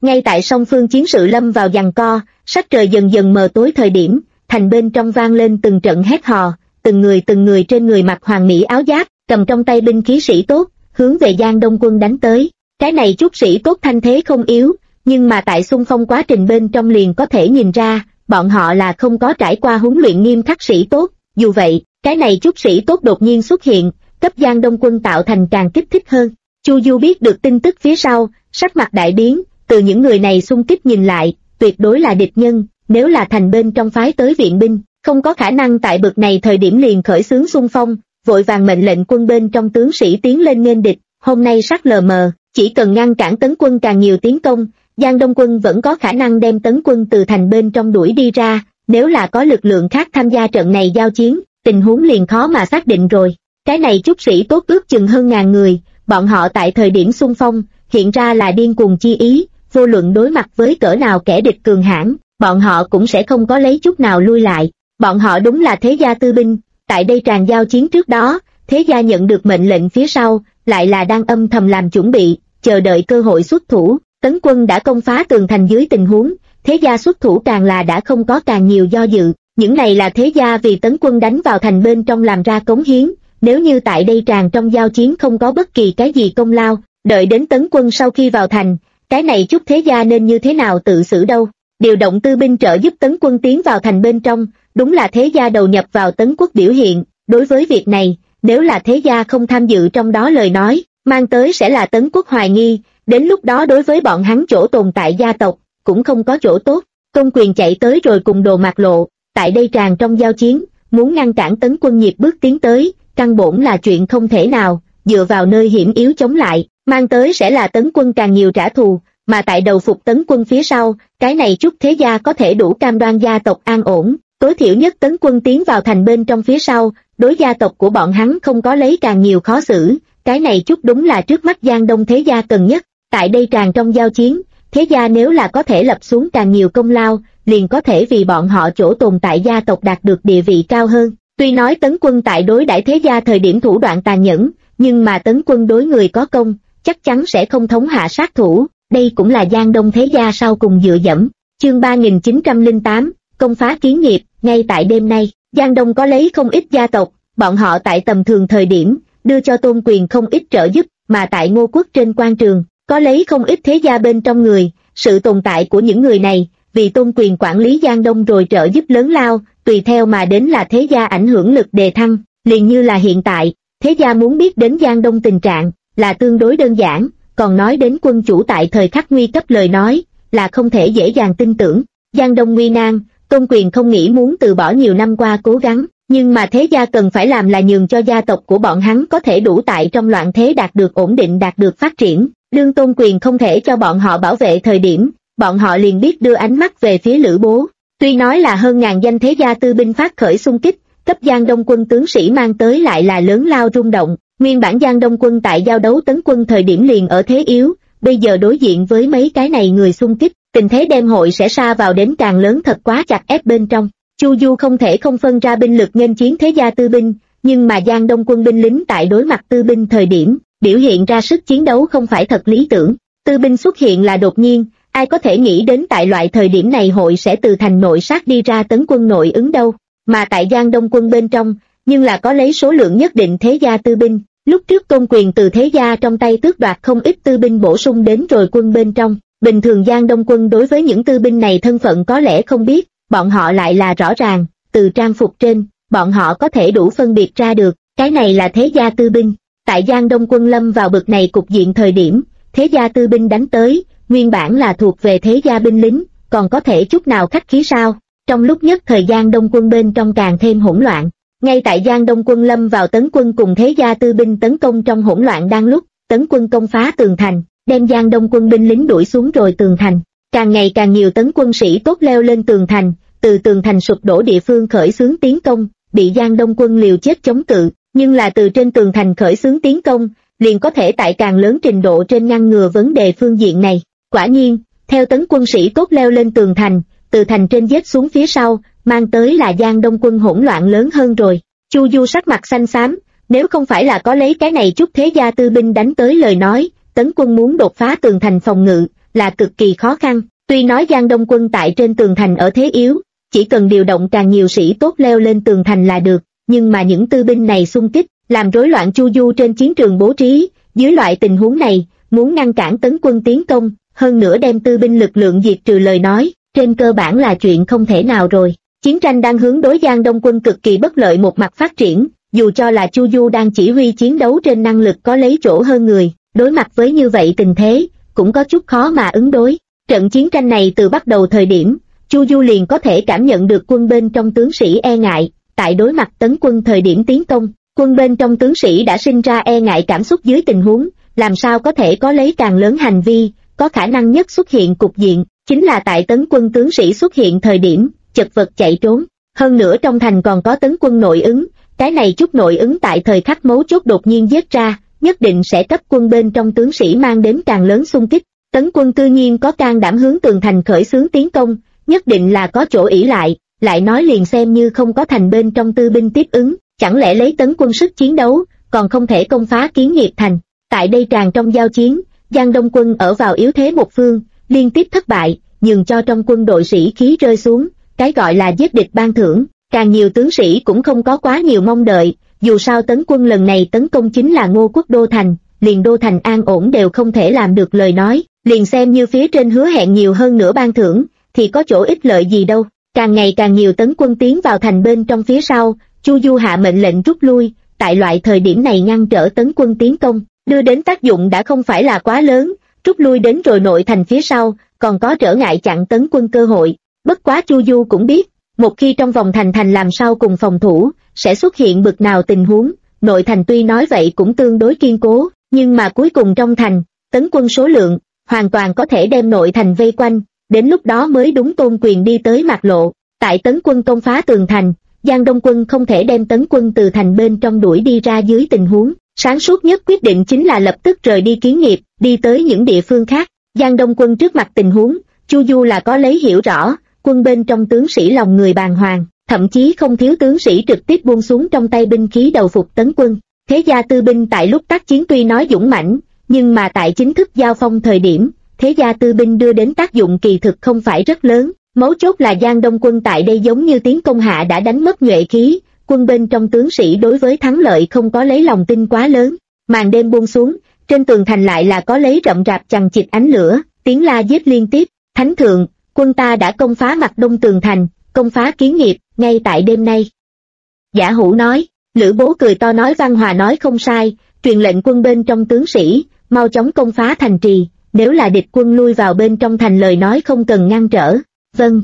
Ngay tại song phương chiến sự lâm vào giằng co, sắc trời dần dần mờ tối thời điểm, thành bên trong vang lên từng trận hét hò, từng người trên người mặc hoàng mỹ áo giáp, cầm trong tay binh khí sĩ tốt, hướng về Giang Đông quân đánh tới. Cái này chút sĩ tốt thanh thế không yếu, nhưng mà tại xung phong quá trình bên trong liền có thể nhìn ra, bọn họ là không có trải qua huấn luyện nghiêm khắc sĩ tốt. Dù vậy, cái này chút sĩ tốt đột nhiên xuất hiện, cấp Giang Đông quân tạo thành càng kích thích hơn. Chu Du biết được tin tức phía sau, sắc mặt đại biến, từ những người này xung kích nhìn lại, tuyệt đối là địch nhân, nếu là thành bên trong phái tới viện binh, không có khả năng tại bực này thời điểm liền khởi xướng xung phong, vội vàng mệnh lệnh quân bên trong tướng sĩ tiến lên nghênh địch. Hôm nay sắc lờ mờ, chỉ cần ngăn cản tấn quân càng nhiều tiến công, Giang Đông quân vẫn có khả năng đem tấn quân từ thành bên trong đuổi đi ra. Nếu là có lực lượng khác tham gia trận này giao chiến, tình huống liền khó mà xác định rồi. Cái này chút sĩ tốt ước chừng hơn 1000 người, bọn họ tại thời điểm xung phong, hiện ra là điên cuồng chi ý, vô luận đối mặt với cỡ nào kẻ địch cường hãn, bọn họ cũng sẽ không có lấy chút nào lui lại. Bọn họ đúng là thế gia tư binh, tại đây tràn giao chiến trước đó, thế gia nhận được mệnh lệnh phía sau, lại là đang âm thầm làm chuẩn bị, chờ đợi cơ hội xuất thủ. Tấn quân đã công phá tường thành dưới tình huống, thế gia xuất thủ càng là đã không có càng nhiều do dự. Những này là thế gia vì tấn quân đánh vào thành bên trong làm ra cống hiến, nếu như tại đây tràn trong giao chiến không có bất kỳ cái gì công lao, đợi đến tấn quân sau khi vào thành, cái này chút thế gia nên như thế nào tự xử đâu. Điều động tư binh trợ giúp tấn quân tiến vào thành bên trong, đúng là thế gia đầu nhập vào tấn quốc biểu hiện. Đối với việc này, nếu là thế gia không tham dự trong đó lời nói, mang tới sẽ là tấn quốc hoài nghi, đến lúc đó đối với bọn hắn chỗ tồn tại gia tộc, cũng không có chỗ tốt. Công Quyền chạy tới rồi cùng Đồ Mạc Lộ, tại đây tràn trong giao chiến, muốn ngăn cản tấn quân nhịp bước tiến tới, căn bổn là chuyện không thể nào, dựa vào nơi hiểm yếu chống lại, mang tới sẽ là tấn quân càng nhiều trả thù, mà tại đầu phục tấn quân phía sau, cái này chút thế gia có thể đủ cam đoan gia tộc an ổn, tối thiểu nhất tấn quân tiến vào thành bên trong phía sau, đối gia tộc của bọn hắn không có lấy càng nhiều khó xử, cái này chút đúng là trước mắt Giang Đông thế gia cần nhất. Tại đây tràn trong giao chiến, thế gia nếu là có thể lập xuống càng nhiều công lao, liền có thể vì bọn họ chỗ tồn tại gia tộc đạt được địa vị cao hơn. Tuy nói tấn quân tại đối đãi thế gia thời điểm thủ đoạn tàn nhẫn, nhưng mà tấn quân đối người có công, chắc chắn sẽ không thống hạ sát thủ, đây cũng là Giang Đông thế gia sau cùng dựa dẫm. Chương 3908, công phá kiến nghiệp. Ngay tại đêm nay, Giang Đông có lấy không ít gia tộc, bọn họ tại tầm thường thời điểm, đưa cho Tôn Quyền không ít trợ giúp, mà tại Ngô Quốc trên quan trường, có lấy không ít thế gia bên trong người, sự tồn tại của những người này, vì Tôn Quyền quản lý Giang Đông rồi trợ giúp lớn lao, tùy theo mà đến là thế gia ảnh hưởng lực đề thăng, liền như là hiện tại, thế gia muốn biết đến Giang Đông tình trạng, là tương đối đơn giản, còn nói đến quân chủ tại thời khắc nguy cấp lời nói, là không thể dễ dàng tin tưởng. Giang Đông nguy nan, Tôn Quyền không nghĩ muốn từ bỏ nhiều năm qua cố gắng, nhưng mà thế gia cần phải làm là nhường cho gia tộc của bọn hắn có thể đủ tại trong loạn thế đạt được ổn định, đạt được phát triển. Đương Tôn Quyền không thể cho bọn họ bảo vệ thời điểm, bọn họ liền biết đưa ánh mắt về phía Lữ Bố. Tuy nói là hơn 1000 danh thế gia tư binh phát khởi xung kích, cấp Giang Đông quân tướng sĩ mang tới lại là lớn lao rung động. Nguyên bản Giang Đông quân tại giao đấu tấn quân thời điểm liền ở thế yếu, bây giờ đối diện với mấy cái này người xung kích, tình thế đem hội sẽ sa vào đến càng lớn thật quá chặt ép bên trong. Chu Du không thể không phân ra binh lực nghênh chiến thế gia tư binh, nhưng mà Giang Đông quân binh lính tại đối mặt tư binh thời điểm, biểu hiện ra sức chiến đấu không phải thật lý tưởng. Tư binh xuất hiện là đột nhiên, ai có thể nghĩ đến tại loại thời điểm này hội sẽ từ thành nội sát đi ra tấn quân nội ứng đâu. Mà tại Giang Đông quân bên trong, nhưng là có lấy số lượng nhất định thế gia tư binh. Lúc trước Tôn Quyền từ thế gia trong tay tước đoạt không ít tư binh bổ sung đến rồi quân bên trong. Bình thường Giang Đông quân đối với những tư binh này thân phận có lẽ không biết, bọn họ lại là rõ ràng, từ trang phục trên, bọn họ có thể đủ phân biệt ra được, cái này là thế gia tư binh. Tại Giang Đông quân lâm vào bực này cục diện thời điểm, thế gia tư binh đánh tới, nguyên bản là thuộc về thế gia binh lính, còn có thể chút nào khách khí sao? Trong lúc nhất thời Giang Đông quân bên trong càng thêm hỗn loạn. Ngay tại Giang Đông quân lâm vào tấn quân cùng thế gia tư binh tấn công trong hỗn loạn đang lúc, tấn quân công phá tường thành, đem Giang Đông quân binh lính đuổi xuống rồi tường thành. Càng ngày càng nhiều tấn quân sĩ tốt leo lên tường thành, từ tường thành sụp đổ địa phương khởi xướng tiến công, bị Giang Đông quân liều chết chống cự, nhưng là từ trên tường thành khởi xướng tiến công, liền có thể tại càng lớn trình độ trên ngăn ngừa vấn đề phương diện này. Quả nhiên, theo tấn quân sĩ tốt leo lên tường thành, từ thành trên giết xuống phía sau, mang tới là Giang Đông quân hỗn loạn lớn hơn rồi. Chu Du sắc mặt xanh xám, nếu không phải là có lấy cái này chút thế gia tư binh đánh tới lời nói, tấn quân muốn đột phá tường thành phòng ngự, là cực kỳ khó khăn. Tuy nói Giang Đông Quân tại trên tường thành ở thế yếu, chỉ cần điều động càng nhiều sĩ tốt leo lên tường thành là được, nhưng mà những tư binh này xung kích, làm rối loạn chu du trên chiến trường bố trí, dưới loại tình huống này, muốn ngăn cản tấn quân tiến công, hơn nữa đem tư binh lực lượng diệt trừ lời nói, trên cơ bản là chuyện không thể nào rồi. Chiến tranh đang hướng đối Giang Đông Quân cực kỳ bất lợi một mặt phát triển, dù cho là Chu Du đang chỉ huy chiến đấu trên năng lực có lấy chỗ hơn người, đối mặt với như vậy tình thế, cũng có chút khó mà ứng đối. Trận chiến tranh này từ bắt đầu thời điểm, Chu Du liền có thể cảm nhận được quân bên trong tướng sĩ e ngại, tại đối mặt tấn quân thời điểm tiến công, quân bên trong tướng sĩ đã sinh ra e ngại cảm xúc dưới tình huống, làm sao có thể có lấy càng lớn hành vi, có khả năng nhất xuất hiện cục diện, chính là tại tấn quân tướng sĩ xuất hiện thời điểm, chật vật chạy trốn. Hơn nữa trong thành còn có tấn quân nội ứng, cái này chút nội ứng tại thời khắc mấu chốt đột nhiên giết ra, nhất định sẽ cấp quân bên trong tướng sĩ mang đến càng lớn xung kích. Tấn quân cư nhiên có can đảm hướng tường thành khởi xướng tiến công, nhất định là có chỗ ỷ lại nói liền xem như không có thành bên trong tư binh tiếp ứng, chẳng lẽ lấy tấn quân sức chiến đấu, còn không thể công phá Kiến Nghiệp thành. Tại đây tràn trong giao chiến, Giang Đông Quân ở vào yếu thế một phương, liên tiếp thất bại, nhường cho trong quân đội sĩ khí rơi xuống, cái gọi là giết địch ban thưởng, càng nhiều tướng sĩ cũng không có quá nhiều mong đợi, dù sao tấn quân lần này tấn công chính là Ngô Quốc đô thành, liền đô thành an ổn đều không thể làm được lời nói, liền xem như phía trên hứa hẹn nhiều hơn nữa ban thưởng, thì có chỗ ích lợi gì đâu. Càng ngày càng nhiều tấn quân tiến vào thành bên trong phía sau, Chu Du hạ mệnh lệnh rút lui, tại loại thời điểm này ngăn trở tấn quân tiến công, đưa đến tác dụng đã không phải là quá lớn, rút lui đến rồi nội thành phía sau, còn có trở ngại chặn tấn quân cơ hội. Bất quá Chu Du cũng biết, một khi trong vòng thành làm sao cùng phòng thủ, sẽ xuất hiện bực nào tình huống, nội thành tuy nói vậy cũng tương đối kiên cố, nhưng mà cuối cùng trong thành, tấn quân số lượng, hoàn toàn có thể đem nội thành vây quanh, đến lúc đó mới đúng Tôn Quyền đi tới mặt lộ. Tại tấn quân công phá tường thành, Giang Đông Quân không thể đem tấn quân từ thành bên trong đuổi đi ra dưới tình huống, sáng suốt nhất quyết định chính là lập tức rời đi Kiến Nghiệp, đi tới những địa phương khác. Giang Đông Quân trước mặt tình huống, Chu Du là có lấy hiểu rõ, quân bên trong tướng sĩ lòng người bàng hoàng, thậm chí không thiếu tướng sĩ trực tiếp buông xuống trong tay binh khí đầu phục tấn quân. Thế gia tư binh tại lúc tác chiến tuy nói dũng mãnh, nhưng mà tại chính thức giao phong thời điểm, thế gia tư binh đưa đến tác dụng kỳ thực không phải rất lớn. Mấu chốt là Giang Đông Quân tại đây giống như tiến công hạ đã đánh mất nhuệ khí, quân bên trong tướng sĩ đối với thắng lợi không có lấy lòng tin quá lớn. Màn đêm buông xuống, trên tường thành lại là có lấy rậm rạp chằng chịt ánh lửa, tiếng la giết liên tiếp. Thánh thượng, quân ta đã công phá mặt đông tường thành, công phá Kiến Nghiệp, ngay tại đêm nay. Giả Hủ nói. Lữ Bố cười to nói Văn Hòa nói không sai, truyền lệnh quân bên trong tướng sĩ, mau chóng công phá thành trì, nếu là địch quân lui vào bên trong thành lời nói không cần ngăn trở. Vâng.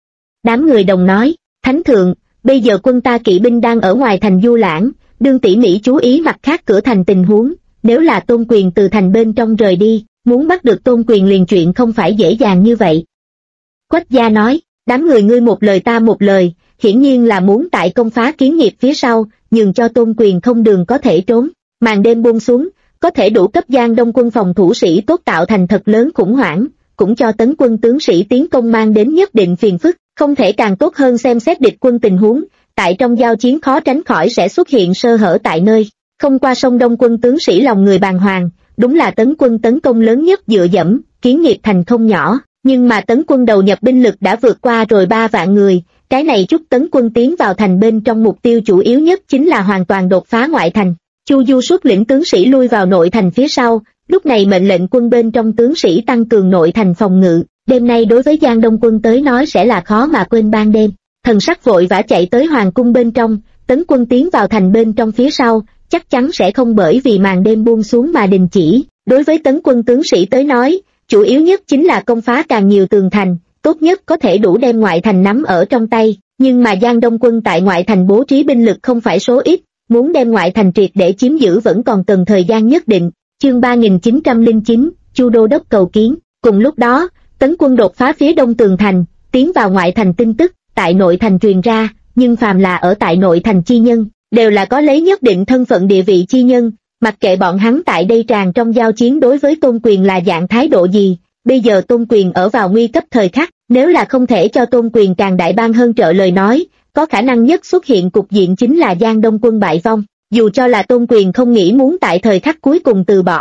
Đám người đồng nói, Thánh thượng, bây giờ quân ta kỵ binh đang ở ngoài thành du lãng, đương tỉ mỉ chú ý mặt khác cửa thành tình huống, nếu là Tôn Quyền từ thành bên trong rời đi, muốn bắt được Tôn Quyền liền chuyện không phải dễ dàng như vậy. Quách Gia nói, đám người ngươi một lời ta một lời, hiển nhiên là muốn tại công phá Kiến Nghiệp phía sau, nhường cho Tôn Quyền không đường có thể trốn. Màn đêm buông xuống, có thể đủ cấp Giang Đông Quân phòng thủ sĩ tốt tạo thành thật lớn khủng hoảng, cũng cho tấn quân tướng sĩ tiến công mang đến nhất định phiền phức, không thể càng tốt hơn xem xét địch quân tình huống, tại trong giao chiến khó tránh khỏi sẽ xuất hiện sơ hở tại nơi. Không qua sông Đông quân tướng sĩ lòng người bàng hoàng, đúng là tấn quân tấn công lớn nhất dựa dẫm, Kiến Nghiệp thành không nhỏ, nhưng mà tấn quân đầu nhập binh lực đã vượt qua rồi 3 vạn người, cái này chút tấn quân tiến vào thành bên trong mục tiêu chủ yếu nhất chính là hoàn toàn đột phá ngoại thành. Chu Du xuất lĩnh tướng sĩ lui vào nội thành phía sau, lúc này mệnh lệnh quân bên trong tướng sĩ tăng cường nội thành phòng ngự, đêm nay đối với Giang Đông Quân tới nói sẽ là khó mà quên ban đêm. Thần sắc vội vã chạy tới hoàng cung bên trong, tấn quân tiến vào thành bên trong phía sau, chắc chắn sẽ không bởi vì màn đêm buông xuống mà đình chỉ. Đối với tấn quân tướng sĩ tới nói, chủ yếu nhất chính là công phá càng nhiều tường thành, tốt nhất có thể đủ đem ngoại thành nắm ở trong tay, nhưng mà Giang Đông Quân tại ngoại thành bố trí binh lực không phải số ít, muốn đem ngoại thành triệt để chiếm giữ vẫn còn cần thời gian nhất định. Chương 3909, Chu Đô Đốc cầu kiến. Cùng lúc đó, tấn quân đột phá phía đông tường thành, tiến vào ngoại thành tin tức, tại nội thành truyền ra, nhưng phàm là ở tại nội thành chi nhân, đều là có lấy nhất định thân phận địa vị chi nhân, mặc kệ bọn hắn tại đây tràn trong giao chiến đối với Tôn Quyền là dạng thái độ gì, bây giờ Tôn Quyền ở vào nguy cấp thời khắc, nếu là không thể cho Tôn Quyền càng đại ban hơn trợ lời nói, có khả năng nhất xuất hiện cục diện chính là Giang Đông Quân bại vong. Dù cho là Tôn Quyền không nghĩ muốn tại thời khắc cuối cùng từ bỏ,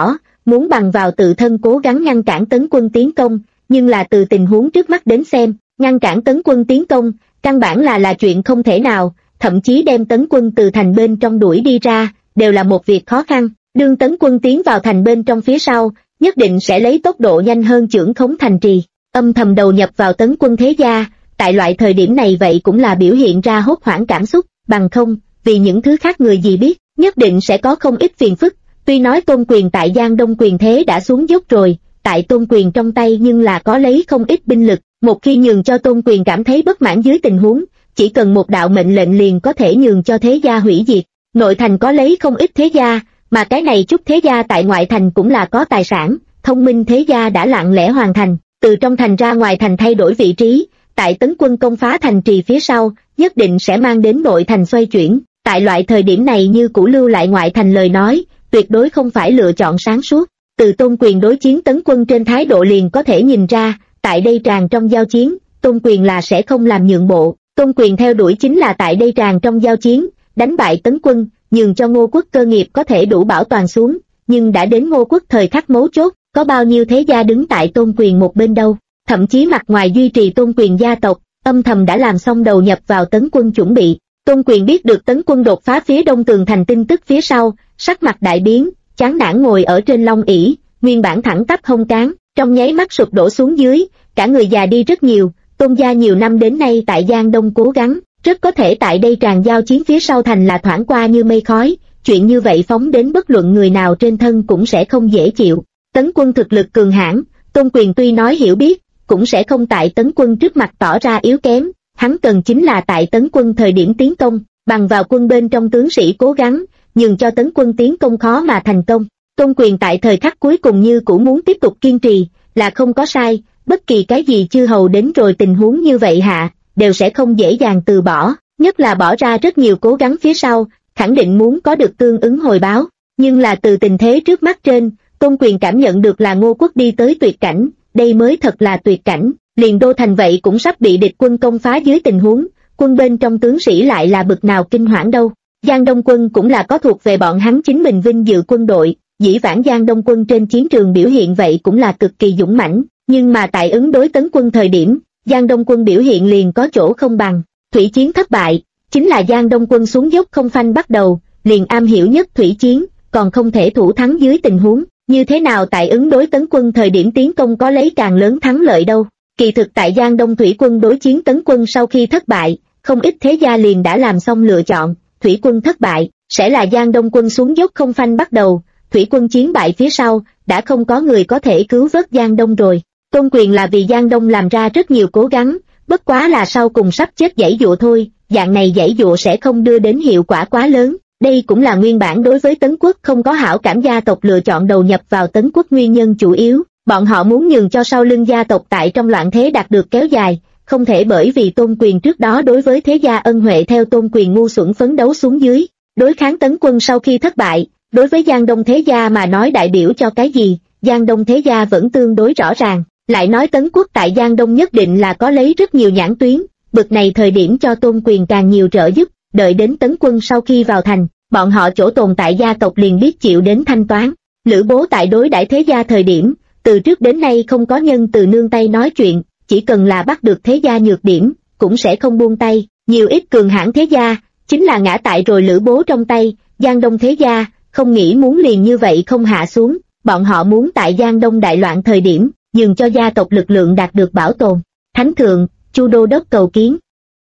muốn bằng vào tự thân cố gắng ngăn cản tấn quân tiến công, nhưng là từ tình huống trước mắt đến xem, ngăn cản tấn quân tiến công, căn bản là chuyện không thể nào, thậm chí đem tấn quân từ thành bên trong đuổi đi ra, đều là một việc khó khăn. Đương tấn quân tiến vào thành bên trong phía sau, nhất định sẽ lấy tốc độ nhanh hơn chưởng khống thành trì, âm thầm đầu nhập vào tấn quân thế gia, tại loại thời điểm này vậy cũng là biểu hiện ra hốt hoảng cảm xúc, bằng không, vì những thứ khác người gì biết, nhất định sẽ có không ít phiền phức. Tuy nói Tôn Quyền tại Giang Đông quyền thế đã xuống dốc rồi, tại Tôn Quyền trong tay nhưng là có lấy không ít binh lực, một khi nhường cho Tôn Quyền cảm thấy bất mãn dưới tình huống, chỉ cần một đạo mệnh lệnh liền có thể nhường cho thế gia hủy diệt. Nội thành có lấy không ít thế gia, mà cái này chút thế gia tại ngoại thành cũng là có tài sản, thông minh thế gia đã lặng lẽ hoàn thành, từ trong thành ra ngoài thành thay đổi vị trí, tại tấn quân công phá thành trì phía sau, nhất định sẽ mang đến nội thành xoay chuyển. Tại loại thời điểm này như cũ lưu lại ngoại thành lời nói, tuyệt đối không phải lựa chọn sáng suốt. Từ Tôn Quyền đối chiến tấn quân trên thái độ liền có thể nhìn ra, tại đây tràn trong giao chiến, Tôn Quyền là sẽ không làm nhượng bộ. Tôn Quyền theo đuổi chính là tại đây tràn trong giao chiến, đánh bại tấn quân, nhường cho Ngô Quốc cơ nghiệp có thể đủ bảo toàn xuống, nhưng đã đến Ngô Quốc thời khắc mấu chốt, có bao nhiêu thế gia đứng tại Tôn Quyền một bên đâu, thậm chí mặt ngoài duy trì Tôn Quyền gia tộc, âm thầm đã làm xong đầu nhập vào tấn quân chuẩn bị. Tôn Quyền biết được tấn quân đột phá phía đông tường thành tin tức phía sau, sắc mặt đại biến, chán nản ngồi ở trên long ỷ, nguyên bản thẳng tắp hông cán, trong nháy mắt sụp đổ xuống dưới, cả người già đi rất nhiều. Tôn gia nhiều năm đến nay tại Giang Đông cố gắng, rất có thể tại đây tràn giao chiến phía sau thành là thoảng qua như mây khói, chuyện như vậy phóng đến bất luận người nào trên thân cũng sẽ không dễ chịu. Tấn quân thực lực cường hãn, Tôn Quyền tuy nói hiểu biết, cũng sẽ không tại tấn quân trước mặt tỏ ra yếu kém, hắn cần chính là tại tấn quân thời điểm tiến công, bằng vào quân bên trong tướng sĩ cố gắng, nhường cho tấn quân tiến công khó mà thành công. Tôn Quyền tại thời khắc cuối cùng như cũng muốn tiếp tục kiên trì, là không có sai, bất kỳ cái gì chư hầu đến rồi tình huống như vậy hạ, đều sẽ không dễ dàng từ bỏ, nhất là bỏ ra rất nhiều cố gắng phía sau, khẳng định muốn có được tương ứng hồi báo. Nhưng là từ tình thế trước mắt trên, Tôn Quyền cảm nhận được là Ngô Quốc đi tới tuyệt cảnh, đây mới thật là tuyệt cảnh, liền đô thành vậy cũng sắp bị địch quân công phá dưới tình huống, quân bên trong tướng sĩ lại là bực nào kinh hoảng đâu. Giang Đông quân cũng là có thuộc về bọn hắn chính mình vinh dự quân đội, dĩ vãng Giang Đông quân trên chiến trường biểu hiện vậy cũng là cực kỳ dũng mãnh, nhưng mà tại ứng đối tấn quân thời điểm, Giang Đông quân biểu hiện liền có chỗ không bằng. Thủy chiến thất bại, chính là Giang Đông quân xuống dốc không phanh bắt đầu, liền am hiểu nhất thủy chiến, còn không thể thủ thắng dưới tình huống, như thế nào tại ứng đối tấn quân thời điểm tiến công có lấy càng lớn thắng lợi đâu. Kỳ thực tại Giang Đông thủy quân đối chiến tấn quân sau khi thất bại, không ít thế gia liền đã làm xong lựa chọn, thủy quân thất bại, sẽ là Giang Đông quân xuống dốc không phanh bắt đầu, thủy quân chiến bại phía sau, đã không có người có thể cứu vớt Giang Đông rồi. Tôn Quyền là vì Giang Đông làm ra rất nhiều cố gắng, bất quá là sau cùng sắp chết giãy dụa thôi, dạng này giãy dụa sẽ không đưa đến hiệu quả quá lớn. Đây cũng là nguyên bản đối với Tấn Quốc không có hảo cảm gia tộc lựa chọn đầu nhập vào Tấn Quốc nguyên nhân chủ yếu, bọn họ muốn nhường cho sau lưng gia tộc tại trong loạn thế đạt được kéo dài, không thể bởi vì Tôn Quyền trước đó đối với thế gia ân huệ theo Tôn Quyền ngu xuẩn phấn đấu xuống dưới, đối kháng Tấn quân sau khi thất bại, đối với Giang Đông thế gia mà nói đại biểu cho cái gì, Giang Đông thế gia vẫn tương đối rõ ràng, lại nói Tấn Quốc tại Giang Đông nhất định là có lấy rất nhiều nhãn tuyến, bực này thời điểm cho Tôn Quyền càng nhiều trợ giúp, đợi đến Tấn quân sau khi vào thành, bọn họ chỗ tồn tại gia tộc liền biết chịu đến thanh toán. Lữ Bố tại đối đãi thế gia thời điểm, từ trước đến nay không có nhân từ nương tay nói chuyện, chỉ cần là bắt được thế gia nhược điểm, cũng sẽ không buông tay, nhiều ít cường hãn thế gia, chính là ngã tại rồi Lữ Bố trong tay, Giang Đông thế gia, không nghĩ muốn liền như vậy không hạ xuống, bọn họ muốn tại Giang Đông đại loạn thời điểm, nhường cho gia tộc lực lượng đạt được bảo tồn. Thánh thượng, Chu đô đốc cầu kiến.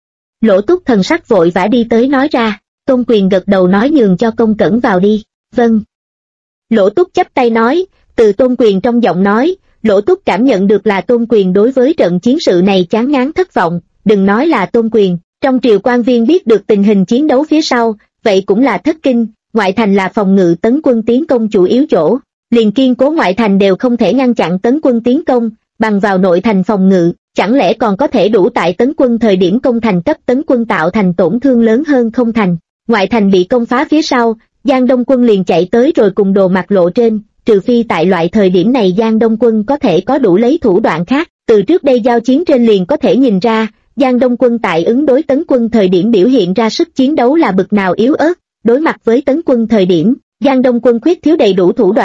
Lỗ Túc thần sắc vội vã đi tới nói ra, Tôn Quyền gật đầu nói nhường cho công cẩn vào đi. Vâng. Lỗ Túc chắp tay nói, từ Tôn Quyền trong giọng nói, Lỗ Túc cảm nhận được là Tôn Quyền đối với trận chiến sự này chán ngán thất vọng, đừng nói là Tôn Quyền, trong triều quan viên biết được tình hình chiến đấu phía sau, vậy cũng là thất kinh, ngoại thành là phòng ngự Tấn quân tiến công chủ yếu chỗ, liền kiên cố ngoại thành đều không thể ngăn chặn Tấn quân tiến công, bằng vào nội thành phòng ngự, chẳng lẽ còn có thể đủ tại Tấn quân thời điểm công thành cấp Tấn quân tạo thành tổn thương lớn hơn không thành. Ngoại thành bị công phá phía sau, Giang Đông quân liền chạy tới rồi cùng đồ mặt lộ trên, trừ phi tại loại thời điểm này Giang Đông quân có thể có đủ lấy thủ đoạn khác, từ trước đây giao chiến trên liền có thể nhìn ra, Giang Đông quân tại ứng đối Tấn quân thời điểm biểu hiện ra sức chiến đấu là bực nào yếu ớt, đối mặt với Tấn quân thời điểm, Giang Đông quân khuyết thiếu đầy đủ thủ đoạn,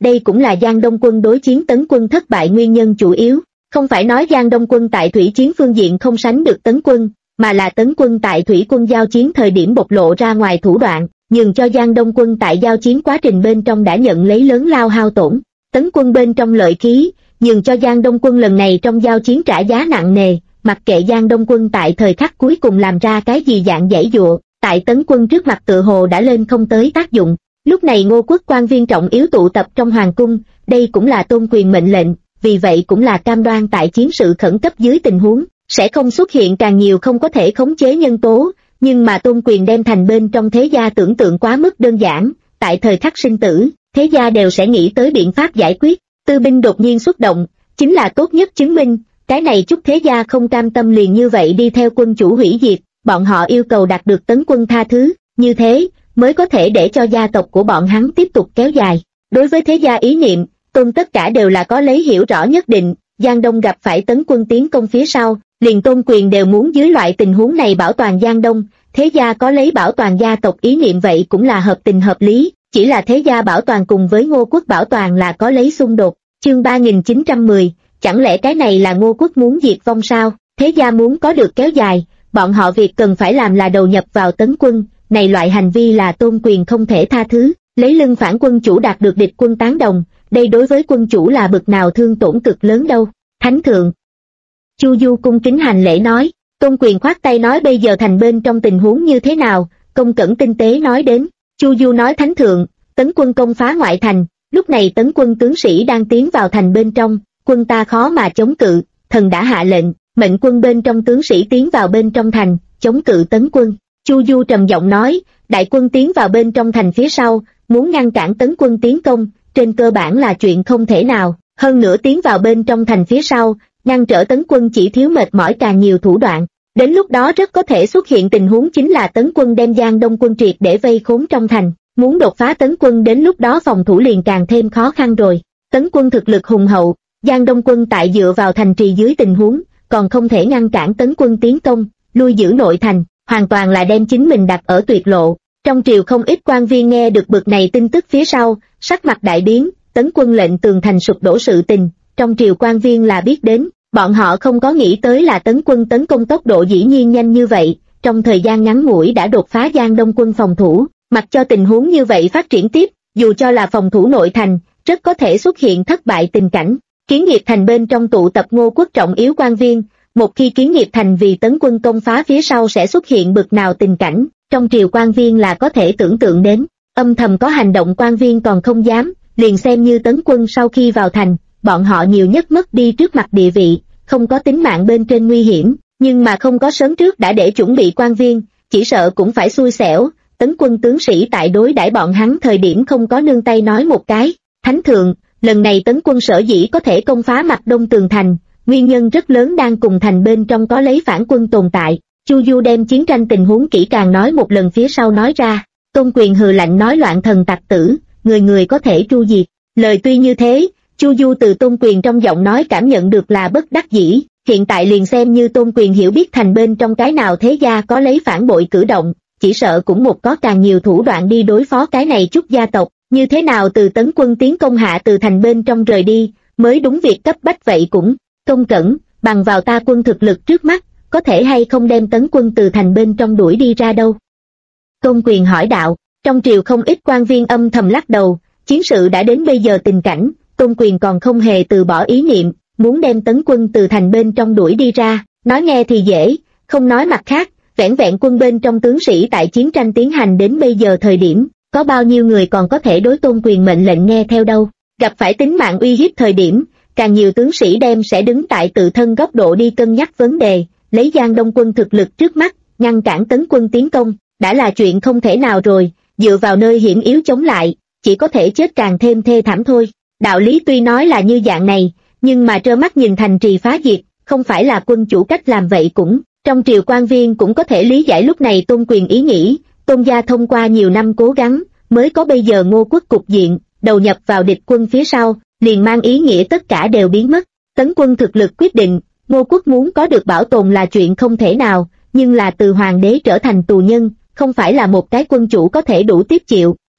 đây cũng là Giang Đông quân đối chiến Tấn quân thất bại nguyên nhân chủ yếu. Không phải nói Giang Đông quân tại thủy chiến phương diện không sánh được Tấn quân, mà là Tấn quân tại thủy quân giao chiến thời điểm bộc lộ ra ngoài thủ đoạn, nhường cho Giang Đông quân tại giao chiến quá trình bên trong đã nhận lấy lớn lao hao tổn. Tấn quân bên trong lợi khí, nhường cho Giang Đông quân lần này trong giao chiến trả giá nặng nề, mặc kệ Giang Đông quân tại thời khắc cuối cùng làm ra cái gì dạng giãy giụa, tại Tấn quân trước mặt tựa hồ đã lên không tới tác dụng. Lúc này Ngô quốc quan viên trọng yếu tụ tập trong hoàng cung, đây cũng là Tôn Quyền mệnh lệnh, vì vậy cũng là cam đoan tại chiến sự khẩn cấp dưới tình huống, sẽ không xuất hiện càng nhiều không có thể khống chế nhân tố, nhưng mà Tôn Quyền đem thành bên trong thế gia tưởng tượng quá mức đơn giản, tại thời khắc sinh tử, thế gia đều sẽ nghĩ tới biện pháp giải quyết, tư binh đột nhiên xuất động, chính là tốt nhất chứng minh, cái này chút thế gia không cam tâm liền như vậy đi theo quân chủ hủy diệt, bọn họ yêu cầu đạt được Tấn quân tha thứ, như thế, mới có thể để cho gia tộc của bọn hắn tiếp tục kéo dài. Đối với thế gia ý niệm, Tôn tất cả đều là có lấy hiểu rõ nhất định, Giang Đông gặp phải Tấn quân tiến công phía sau, liền Tôn Quyền đều muốn dưới loại tình huống này bảo toàn Giang Đông, thế gia có lấy bảo toàn gia tộc ý niệm vậy cũng là hợp tình hợp lý, chỉ là thế gia bảo toàn cùng với Ngô quốc bảo toàn là có lấy xung đột. Chương 3910, chẳng lẽ cái này là Ngô quốc muốn diệt vong sao? Thế gia muốn có được kéo dài, bọn họ việc cần phải làm là đầu nhập vào Tấn quân, này loại hành vi là Tôn Quyền không thể tha thứ, lấy lưng phản quân chủ đạt được địch quân tán đồng, đây đối với quân chủ là bực nào thương tổn cực lớn đâu. Thánh thượng. Chu Du cung kính hành lễ nói, Tôn Quyền khoát tay nói bây giờ thành bên trong tình huống như thế nào, công cẩn tinh tế nói đến. Chu Du nói thánh thượng, Tấn quân công phá ngoại thành, lúc này Tấn quân tướng sĩ đang tiến vào thành bên trong, quân ta khó mà chống cự, thần đã hạ lệnh, mệnh quân bên trong tướng sĩ tiến vào bên trong thành, chống cự Tấn quân. Chu Du trầm giọng nói, đại quân tiến vào bên trong thành phía sau, muốn ngăn cản Tấn quân tiến công, trên cơ bản là chuyện không thể nào, hơn nữa tiến vào bên trong thành phía sau, ngăn trở Tấn quân chỉ thiếu mệt mỏi càng nhiều thủ đoạn. Đến lúc đó rất có thể xuất hiện tình huống chính là Tấn quân đem Giang Đông quân triệt để vây khốn trong thành, muốn đột phá Tấn quân đến lúc đó phòng thủ liền càng thêm khó khăn rồi. Tấn quân thực lực hùng hậu, Giang Đông quân tại dựa vào thành trì dưới tình huống, còn không thể ngăn cản Tấn quân tiến công, lui giữ nội thành, hoàn toàn là đem chính mình đặt ở tuyệt lộ. Trong triều không ít quan viên nghe được bực này tin tức phía sau, sắc mặt đại biến, Tấn quân lệnh tường thành sụp đổ sự tình, trong triều quan viên là biết đến, bọn họ không có nghĩ tới là Tấn quân tấn công tốc độ dĩ nhiên nhanh như vậy, trong thời gian ngắn ngủi đã đột phá Giang Đông quân phòng thủ, mặc cho tình huống như vậy phát triển tiếp, dù cho là phòng thủ nội thành, rất có thể xuất hiện thất bại tình cảnh. Kiến nghiệp thành bên trong tụ tập Ngô quốc trọng yếu quan viên, một khi kiến nghiệp thành vì Tấn quân công phá phía sau sẽ xuất hiện bực nào tình cảnh, trong triều quan viên là có thể tưởng tượng đến, âm thầm có hành động quan viên còn không dám, liền xem như Tấn quân sau khi vào thành, bọn họ nhiều nhất mất đi trước mặt địa vị, không có tính mạng bên trên nguy hiểm, nhưng mà không có sớm trước đã để chuẩn bị quan viên, chỉ sợ cũng phải xui xẻo. Tấn quân tướng sĩ tại đối đãi bọn hắn thời điểm không có nương tay nói một cái, thánh thượng, lần này Tấn quân sở dĩ có thể công phá mặt đông tường thành, nguyên nhân rất lớn đang cùng thành bên trong có lấy phản quân tồn tại. Chu Du đem chiến tranh tình huống kỹ càng nói một lần phía sau nói ra, Tôn Quyền hừ lạnh nói loạn thần tặc tử, người người có thể tru diệt. Lời tuy như thế, Chu Du từ Tôn Quyền trong giọng nói cảm nhận được là bất đắc dĩ, hiện tại liền xem như Tôn Quyền hiểu biết thành bên trong cái nào thế gia có lấy phản bội cử động, chỉ sợ cũng một có càng nhiều thủ đoạn đi đối phó cái này chút gia tộc, như thế nào từ Tấn quân tiến công hạ từ thành bên trong rời đi, mới đúng việc cấp bách vậy cũng, công cẩn, bằng vào ta quân thực lực trước mắt, có thể hay không đem Tấn quân từ thành bên trong đuổi đi ra đâu? Tôn Quyền hỏi đạo, trong triều không ít quan viên âm thầm lắc đầu, chiến sự đã đến bây giờ tình cảnh, Tôn Quyền còn không hề từ bỏ ý niệm, muốn đem Tấn quân từ thành bên trong đuổi đi ra, nói nghe thì dễ, không nói mặt khác, vẻn vẹn quân bên trong tướng sĩ tại chiến tranh tiến hành đến bây giờ thời điểm, có bao nhiêu người còn có thể đối Tôn Quyền mệnh lệnh nghe theo đâu, gặp phải tính mạng uy hiếp thời điểm, càng nhiều tướng sĩ đem sẽ đứng tại tự thân góc độ đi cân nhắc vấn đề, lấy Giang Đông quân thực lực trước mắt, ngăn cản Tấn quân tiến công, đã là chuyện không thể nào rồi, dựa vào nơi hiểm yếu chống lại, chỉ có thể chết càng thêm thê thảm thôi. Đạo lý tuy nói là như dạng này, nhưng mà trơ mắt nhìn thành trì phá diệt, không phải là quân chủ cách làm vậy cũng, trong triều quan viên cũng có thể lý giải lúc này Tôn Quyền ý nghĩ, Tôn gia thông qua nhiều năm cố gắng, mới có bây giờ Ngô quốc cục diện, đầu nhập vào địch quân phía sau, liền mang ý nghĩa tất cả đều biến mất. Tấn quân thực lực quyết định, Ngô quốc muốn có được bảo tồn là chuyện không thể nào, nhưng là từ hoàng đế trở thành tù nhân, không phải là một cái quân chủ có thể đủ tiếp chịu.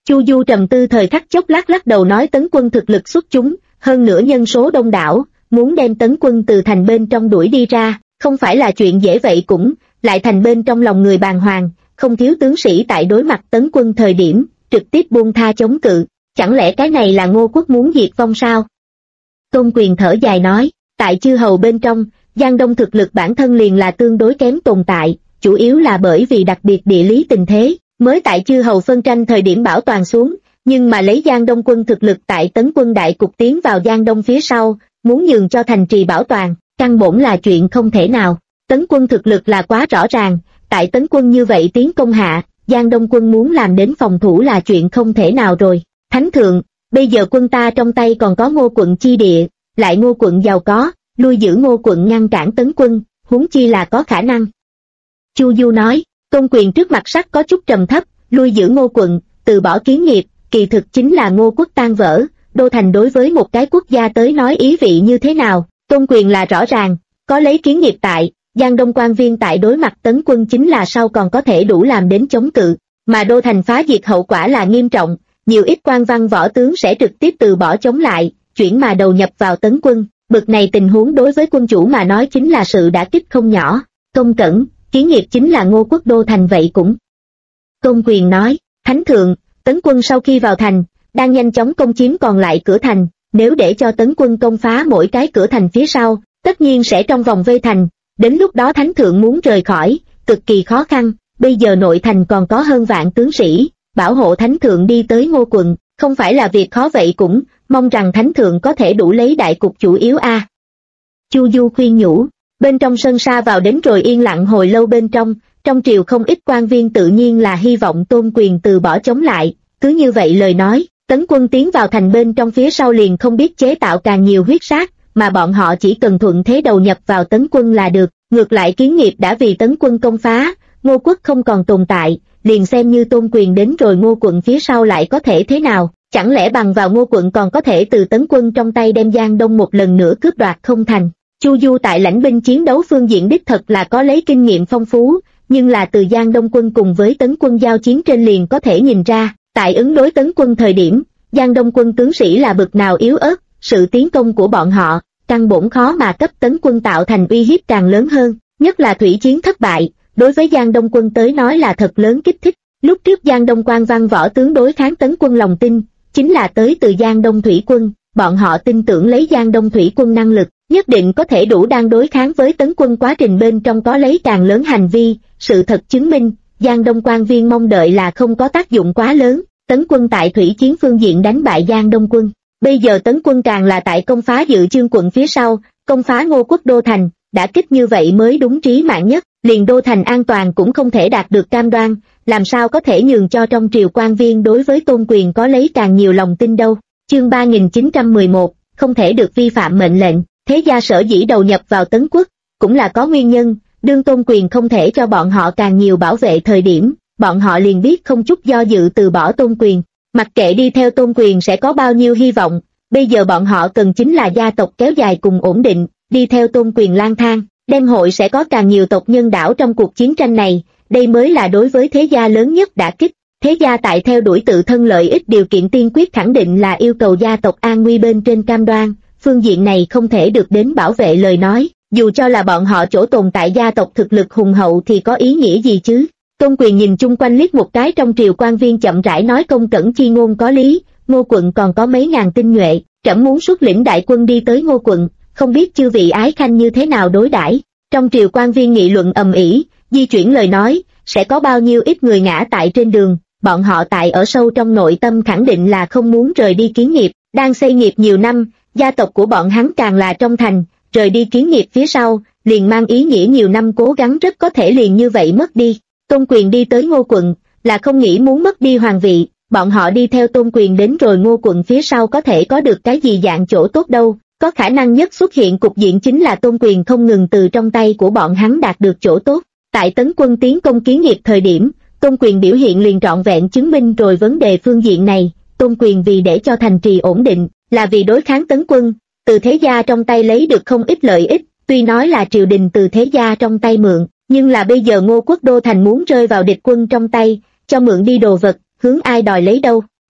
Chu Du trầm tư thời khắc chốc lát lắc đầu nói Tấn quân thực lực xuất chúng, hơn nữa nhân số đông đảo, muốn đem Tấn quân từ thành bên trong đuổi đi ra, không phải là chuyện dễ vậy cũng, lại thành bên trong lòng người bàng hoàng, không thiếu tướng sĩ tại đối mặt Tấn quân thời điểm, trực tiếp buông tha chống cự, chẳng lẽ cái này là Ngô quốc muốn diệt vong sao? Tôn Quyền thở dài nói, tại chư hầu bên trong, Giang Đông thực lực bản thân liền là tương đối kém tồn tại, chủ yếu là bởi vì đặc biệt địa lý tình thế, mới tại chư hầu phân tranh thời điểm bảo toàn xuống, nhưng mà lấy Giang Đông quân thực lực tại Tấn quân đại cục tiến vào Giang Đông phía sau, muốn nhường cho thành trì bảo toàn, căn bổn là chuyện không thể nào. Tấn quân thực lực là quá rõ ràng, tại Tấn quân như vậy tiến công hạ, Giang Đông quân muốn làm đến phòng thủ là chuyện không thể nào rồi. Thánh thượng, bây giờ quân ta trong tay còn có Ngô quận chi địa, lại Ngô quận giàu có, lui giữ Ngô quận ngăn cản Tấn quân, huống chi là có khả năng. Chu Du nói, Tôn Quyền trước mặt sắc có chút trầm thấp, lui giữ Ngô quận, từ bỏ kiến nghiệp, kỳ thực chính là Ngô quốc tan vỡ, đô thành đối với một cái quốc gia tới nói ý vị như thế nào, Tôn Quyền là rõ ràng, có lấy kiến nghiệp tại, Giang Đông quan viên tại đối mặt Tấn quân chính là sau còn có thể đủ làm đến chống cự, mà đô thành phá diệt hậu quả là nghiêm trọng, nhiều ít quan văn võ tướng sẽ trực tiếp từ bỏ chống lại, chuyển mà đầu nhập vào Tấn quân, bực này tình huống đối với quân chủ mà nói chính là sự đả kích không nhỏ. Công Cẩn, kiến nghiệp chính là Ngô quốc đô thành vậy cũng. Tôn Quyền nói, Thánh thượng, Tấn quân sau khi vào thành, đang nhanh chóng công chiếm còn lại cửa thành, nếu để cho Tấn quân công phá mỗi cái cửa thành phía sau, tất nhiên sẽ trong vòng vây thành, đến lúc đó Thánh thượng muốn rời khỏi, cực kỳ khó khăn, bây giờ nội thành còn có hơn vạn tướng sĩ, bảo hộ Thánh thượng đi tới Ngô quận, không phải là việc khó vậy cũng, mong rằng Thánh thượng có thể đủ lấy đại cục chủ yếu a. Chu Du khuyên nhủ, bên trong sân sa vào đến rồi yên lặng hồi lâu bên trong triều không ít quan viên tự nhiên là hy vọng Tôn Quyền từ bỏ chống lại, cứ như vậy lời nói, Tấn quân tiến vào thành bên trong phía sau liền không biết chế tạo càng nhiều huyết sát, mà bọn họ chỉ cần thuận thế đầu nhập vào Tấn quân là được, ngược lại kiến nghiệp đã vì Tấn quân công phá, Ngô quốc không còn tồn tại, liền xem như Tôn Quyền đến rồi Ngô quận phía sau lại có thể thế nào, chẳng lẽ bằng vào Ngô quận còn có thể từ Tấn quân trong tay đem Giang Đông một lần nữa cướp đoạt không thành. Chu Du tại lãnh binh chiến đấu phương diện đích thật là có lấy kinh nghiệm phong phú, nhưng là từ Giang Đông quân cùng với Tấn quân giao chiến trên liền có thể nhìn ra, tại ứng đối Tấn quân thời điểm, Giang Đông quân tướng sĩ là bực nào yếu ớt, sự tiến công của bọn họ, căn bổn khó mà cấp Tấn quân tạo thành uy hiếp càng lớn hơn, nhất là thủy chiến thất bại, đối với Giang Đông quân tới nói là thật lớn kích thích. Lúc trước Giang Đông quan văn võ tướng đối kháng Tấn quân lòng tin, chính là tới từ Giang Đông thủy quân, bọn họ tin tưởng lấy Giang Đông thủy quân năng lực, nhất định có thể đủ đang đối kháng với Tấn quân quá trình bên trong có lấy càng lớn hành vi, sự thật chứng minh, Giang Đông quan viên mong đợi là không có tác dụng quá lớn, Tấn quân tại thủy chiến phương diện đánh bại Giang Đông quân, bây giờ Tấn quân càng là tại công phá Dự Chương quận phía sau, công phá Ngô quốc đô thành, đã kích như vậy mới đúng trí mạng nhất, liền đô thành an toàn cũng không thể đạt được cam đoan, làm sao có thể nhường cho trong triều quan viên đối với Tôn Quyền có lấy càng nhiều lòng tin đâu. Chương 3911, không thể được vi phạm mệnh lệnh, thế gia sở dĩ đầu nhập vào Tấn quốc, cũng là có nguyên nhân, đương Tôn Quyền không thể cho bọn họ càng nhiều bảo vệ thời điểm, bọn họ liền biết không chút do dự từ bỏ Tôn Quyền, mặc kệ đi theo Tôn Quyền sẽ có bao nhiêu hy vọng, bây giờ bọn họ cần chính là gia tộc kéo dài cùng ổn định, đi theo Tôn Quyền lang thang, đem hội sẽ có càng nhiều tộc nhân đảo trong cuộc chiến tranh này, đây mới là đối với thế gia lớn nhất đả kích. Thế gia tại theo đuổi tự thân lợi ích điều kiện tiên quyết khẳng định là yêu cầu gia tộc an nguy bên trên cam đoan, phương diện này không thể được đến bảo vệ lời nói, dù cho là bọn họ chỗ tồn tại gia tộc thực lực hùng hậu thì có ý nghĩa gì chứ. Tôn Quyền nhìn chung quanh liếc một cái trong triều quan viên chậm rãi nói Công Cẩn chi ngôn có lý, Ngô quận còn có mấy ngàn tinh nhuệ, trẫm muốn xuất lĩnh đại quân đi tới Ngô quận, không biết chư vị ái khanh như thế nào đối đãi. Trong triều quan viên nghị luận ầm ĩ, di chuyển lời nói, sẽ có bao nhiêu ít người ngã tại trên đường. Bọn họ tại ở sâu trong nội tâm khẳng định là không muốn rời đi kiến nghiệp, đang xây nghiệp nhiều năm, gia tộc của bọn hắn càng là trong thành, rời đi kiến nghiệp phía sau, liền mang ý nghĩa nhiều năm cố gắng rất có thể liền như vậy mất đi. Tôn Quyền đi tới Ngô quận, là không nghĩ muốn mất đi hoàng vị, bọn họ đi theo Tôn Quyền đến rồi Ngô quận phía sau có thể có được cái gì dạng chỗ tốt đâu, có khả năng nhất xuất hiện cục diện chính là Tôn Quyền không ngừng từ trong tay của bọn hắn đạt được chỗ tốt. Tại Tấn quân tiến công kiến nghiệp thời điểm, Tôn Quyền biểu hiện liền trọn vẹn chứng minh rồi vấn đề phương diện này, Tôn Quyền vì để cho thành trì ổn định, là vì đối kháng Tấn quân, từ thế gia trong tay lấy được không ít lợi ích, tuy nói là triều đình từ thế gia trong tay mượn, nhưng là bây giờ Ngô quốc đô thành muốn rơi vào địch quân trong tay, cho mượn đi đồ vật, hướng ai đòi lấy đâu,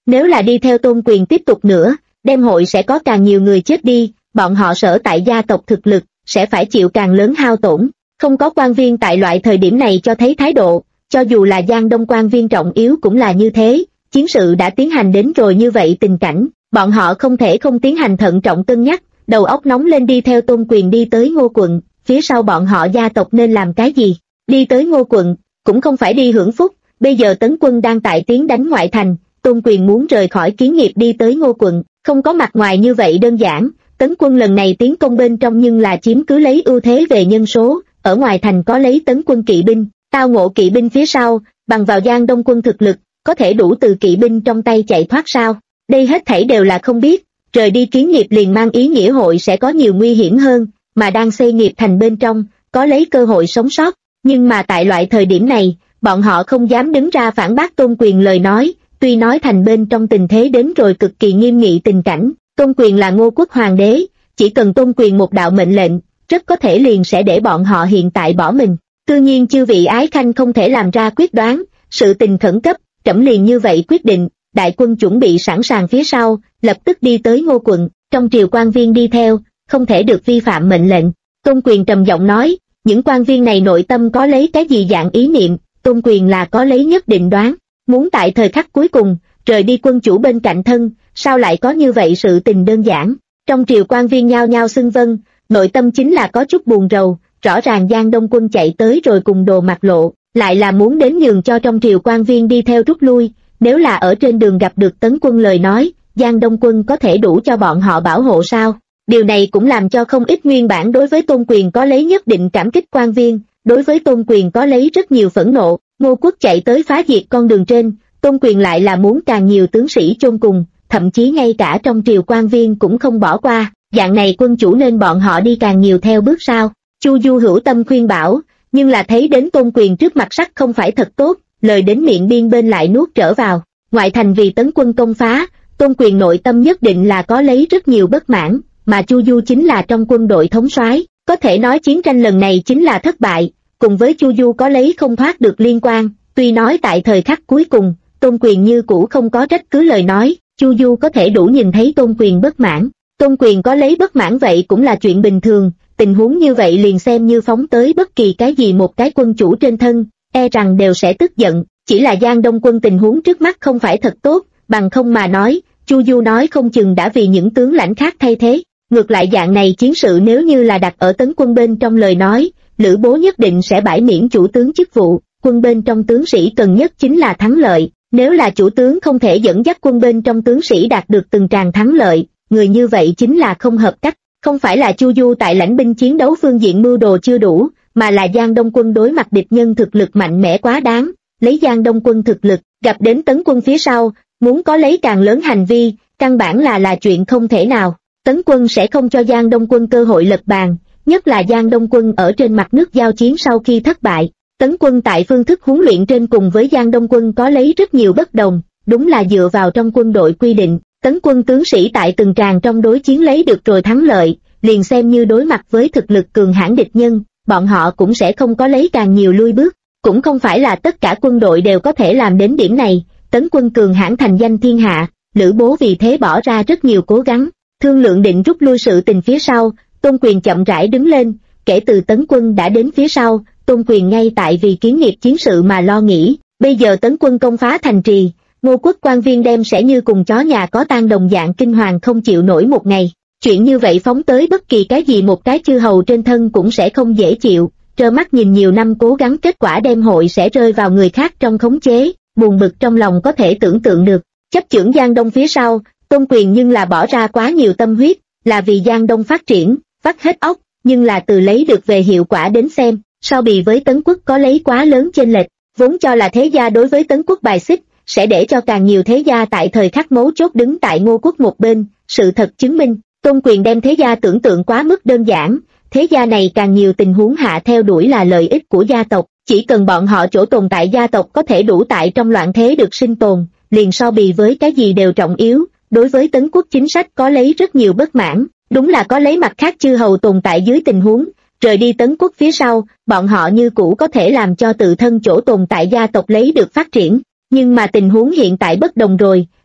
Nếu là đi theo Tôn Quyền tiếp tục nữa, đêm hội sẽ có càng nhiều người chết đi, bọn họ Sở tại gia tộc thực lực, sẽ phải chịu càng lớn hao tổn. Không có quan viên tại loại thời điểm này cho thấy thái độ, cho dù là Giang Đông quan viên trọng yếu cũng là như thế, chiến sự đã tiến hành đến rồi như vậy tình cảnh, bọn họ không thể không tiến hành thận trọng cân nhắc, đầu óc nóng lên đi theo Tôn Quyền đi tới Ngô quận, phía sau bọn họ gia tộc nên làm cái gì? Đi tới Ngô quận, cũng không phải đi hưởng phúc, bây giờ Tấn quân đang tại tiến đánh ngoại thành, Tôn Quyền muốn rời khỏi Kiến Nghiệp đi tới Ngô quận, không có mặt ngoài như vậy đơn giản, Tấn quân lần này tiến công bên trong nhưng là chiếm cứ lấy ưu thế về nhân số, ở ngoài thành có lấy Tấn quân kỵ binh, tao ngộ kỵ binh phía sau, bằng vào Giang Đông quân thực lực, có thể đủ từ kỵ binh trong tay chạy thoát sao? Đây hết thảy đều là không biết, rời đi Kiến Nghiệp liền mang ý nghĩa hội sẽ có nhiều nguy hiểm hơn, mà đang xây nghiệp thành bên trong, có lấy cơ hội sống sót, nhưng mà tại loại thời điểm này, bọn họ không dám đứng ra phản bác Tôn Quyền lời nói, tuy nói thành bên trong tình thế đến rồi cực kỳ nghiêm nghị tình cảnh, Tôn Quyền là Ngô quốc hoàng đế, chỉ cần Tôn Quyền một đạo mệnh lệnh, rất có thể liền sẽ để bọn họ hiện tại bỏ mình. Tuy nhiên chư vị ái khanh không thể làm ra quyết đoán, sự tình khẩn cấp, trẫm liền như vậy quyết định, đại quân chuẩn bị sẵn sàng phía sau, lập tức đi tới Ngô quận, trong triều quan viên đi theo, không thể được vi phạm mệnh lệnh. Tôn Quyền trầm giọng nói, những quan viên này nội tâm có lấy cái gì dạng ý niệm, Tôn Quyền là có lấy nhất định đoán, muốn tại thời khắc cuối cùng, rời đi quân chủ bên cạnh thân, sao lại có như vậy sự tình đơn giản. Trong triều quan viên nhao nhao xưng vâng, nội tâm chính là có chút buồn rầu, rõ ràng Giang Đông quân chạy tới rồi cùng đồ mặt lộ, lại là muốn đến nhường cho trong triều quan viên đi theo rút lui, nếu là ở trên đường gặp được Tấn quân lời nói, Giang Đông quân có thể đủ cho bọn họ bảo hộ sao? Điều này cũng làm cho không ít nguyên bản đối với Tôn Quyền có lấy nhất định cảm kích quan viên, đối với Tôn Quyền có lấy rất nhiều phẫn nộ, Ngô quốc chạy tới phá diệt con đường trên, Tôn Quyền lại là muốn càng nhiều tướng sĩ chôn cùng, thậm chí ngay cả trong triều quan viên cũng không bỏ qua, dạng này quân chủ nên bọn họ đi càng nhiều theo bước sao. Chu Du hữu tâm khuyên bảo, nhưng là thấy đến Tôn Quyền trước mặt sắc không phải thật tốt, lời đến miệng biên bên lại nuốt trở vào, ngoại thành vì Tấn quân công phá, Tôn Quyền nội tâm nhất định là có lấy rất nhiều bất mãn, mà Chu Du chính là trong quân đội thống soái, có thể nói chiến tranh lần này chính là thất bại, cùng với Chu Du có lấy không thoát được liên quan, tuy nói tại thời khắc cuối cùng, Tôn Quyền như cũ không có trách cứ lời nói, Chu Du có thể đủ nhìn thấy Tôn Quyền bất mãn, Tôn Quyền có lấy bất mãn vậy cũng là chuyện bình thường, tình huống như vậy liền xem như phóng tới bất kỳ cái gì một cái quân chủ trên thân, e rằng đều sẽ tức giận, chỉ là Giang Đông quân tình huống trước mắt không phải thật tốt, bằng không mà nói, Chu Du nói không chừng đã vì những tướng lãnh khác thay thế. Ngược lại dạng này chiến sự nếu như là đặt ở Tấn quân bên trong lời nói, Lữ Bố nhất định sẽ bãi miễn chủ tướng chức vụ, quân bên trong tướng sĩ cần nhất chính là thắng lợi, nếu là chủ tướng không thể dẫn dắt quân bên trong tướng sĩ đạt được từng tràng thắng lợi, người như vậy chính là không hợp cách, không phải là Chu Du tại lãnh binh chiến đấu phương diện mưu đồ chưa đủ, mà là Giang Đông quân đối mặt địch nhân thực lực mạnh mẽ quá đáng, lấy Giang Đông quân thực lực, gặp đến Tấn quân phía sau, muốn có lấy càng lớn hành vi, căn bản là chuyện không thể nào. Tấn quân sẽ không cho Giang Đông quân cơ hội lật bàn, nhất là Giang Đông quân ở trên mặt nước giao chiến sau khi thất bại. Tấn quân tại phương thức huấn luyện trên cùng với Giang Đông quân có lấy rất nhiều bất đồng, đúng là dựa vào trong quân đội quy định, Tấn quân tướng sĩ tại từng tràng trong đối chiến lấy được rồi thắng lợi, liền xem như đối mặt với thực lực cường hãn địch nhân, bọn họ cũng sẽ không có lấy càng nhiều lui bước, cũng không phải là tất cả quân đội đều có thể làm đến điểm này, Tấn quân cường hãn thành danh thiên hạ, Lữ Bố vì thế bỏ ra rất nhiều cố gắng. Thương lượng định rút lui sự tình phía sau, Tôn Quyền chậm rãi đứng lên, kể từ Tấn quân đã đến phía sau, Tôn Quyền ngay tại vì Kiến Nghiệp chiến sự mà lo nghĩ, bây giờ Tấn quân công phá thành trì, Ngô quốc quan viên đem sẽ như cùng chó nhà có tang đồng dạng kinh hoàng không chịu nổi một ngày, chuyện như vậy phóng tới bất kỳ cái gì một cái chư hầu trên thân cũng sẽ không dễ chịu, trơ mắt nhìn nhiều năm cố gắng kết quả đem hội sẽ rơi vào người khác trong khống chế, buồn bực trong lòng có thể tưởng tượng được, chấp chưởng Giang Đông phía sau. Tôn Quyền nhưng là bỏ ra quá nhiều tâm huyết, là vì Giang Đông phát triển, vắt hết óc, nhưng là từ lấy được về hiệu quả đến xem, so bì với Tấn quốc có lấy quá lớn chênh lệch, vốn cho là thế gia đối với Tấn quốc bài xích, sẽ để cho càng nhiều thế gia tại thời khắc mấu chốt đứng tại Ngô quốc một bên, sự thật chứng minh, Tôn Quyền đem thế gia tưởng tượng quá mức đơn giản, thế gia này càng nhiều tình huống hạ theo đuổi là lợi ích của gia tộc, chỉ cần bọn họ chỗ tồn tại gia tộc có thể đủ tại trong loạn thế được sinh tồn, liền so bì với cái gì đều trọng yếu. Đối với Tấn quốc chính sách có lấy rất nhiều bất mãn, đúng là có lấy mặt khác chư hầu tồn tại dưới tình huống, rời đi Tấn quốc phía sau, bọn họ như cũ có thể làm cho tự thân chỗ tồn tại gia tộc lấy được phát triển, nhưng mà tình huống hiện tại bất đồng rồi,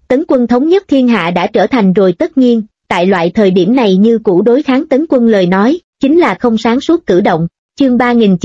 tấn quân thống nhất thiên hạ đã trở thành rồi tất nhiên, tại loại thời điểm này như cũ đối kháng tấn quân lời nói, chính là không sáng suốt cử động. Chương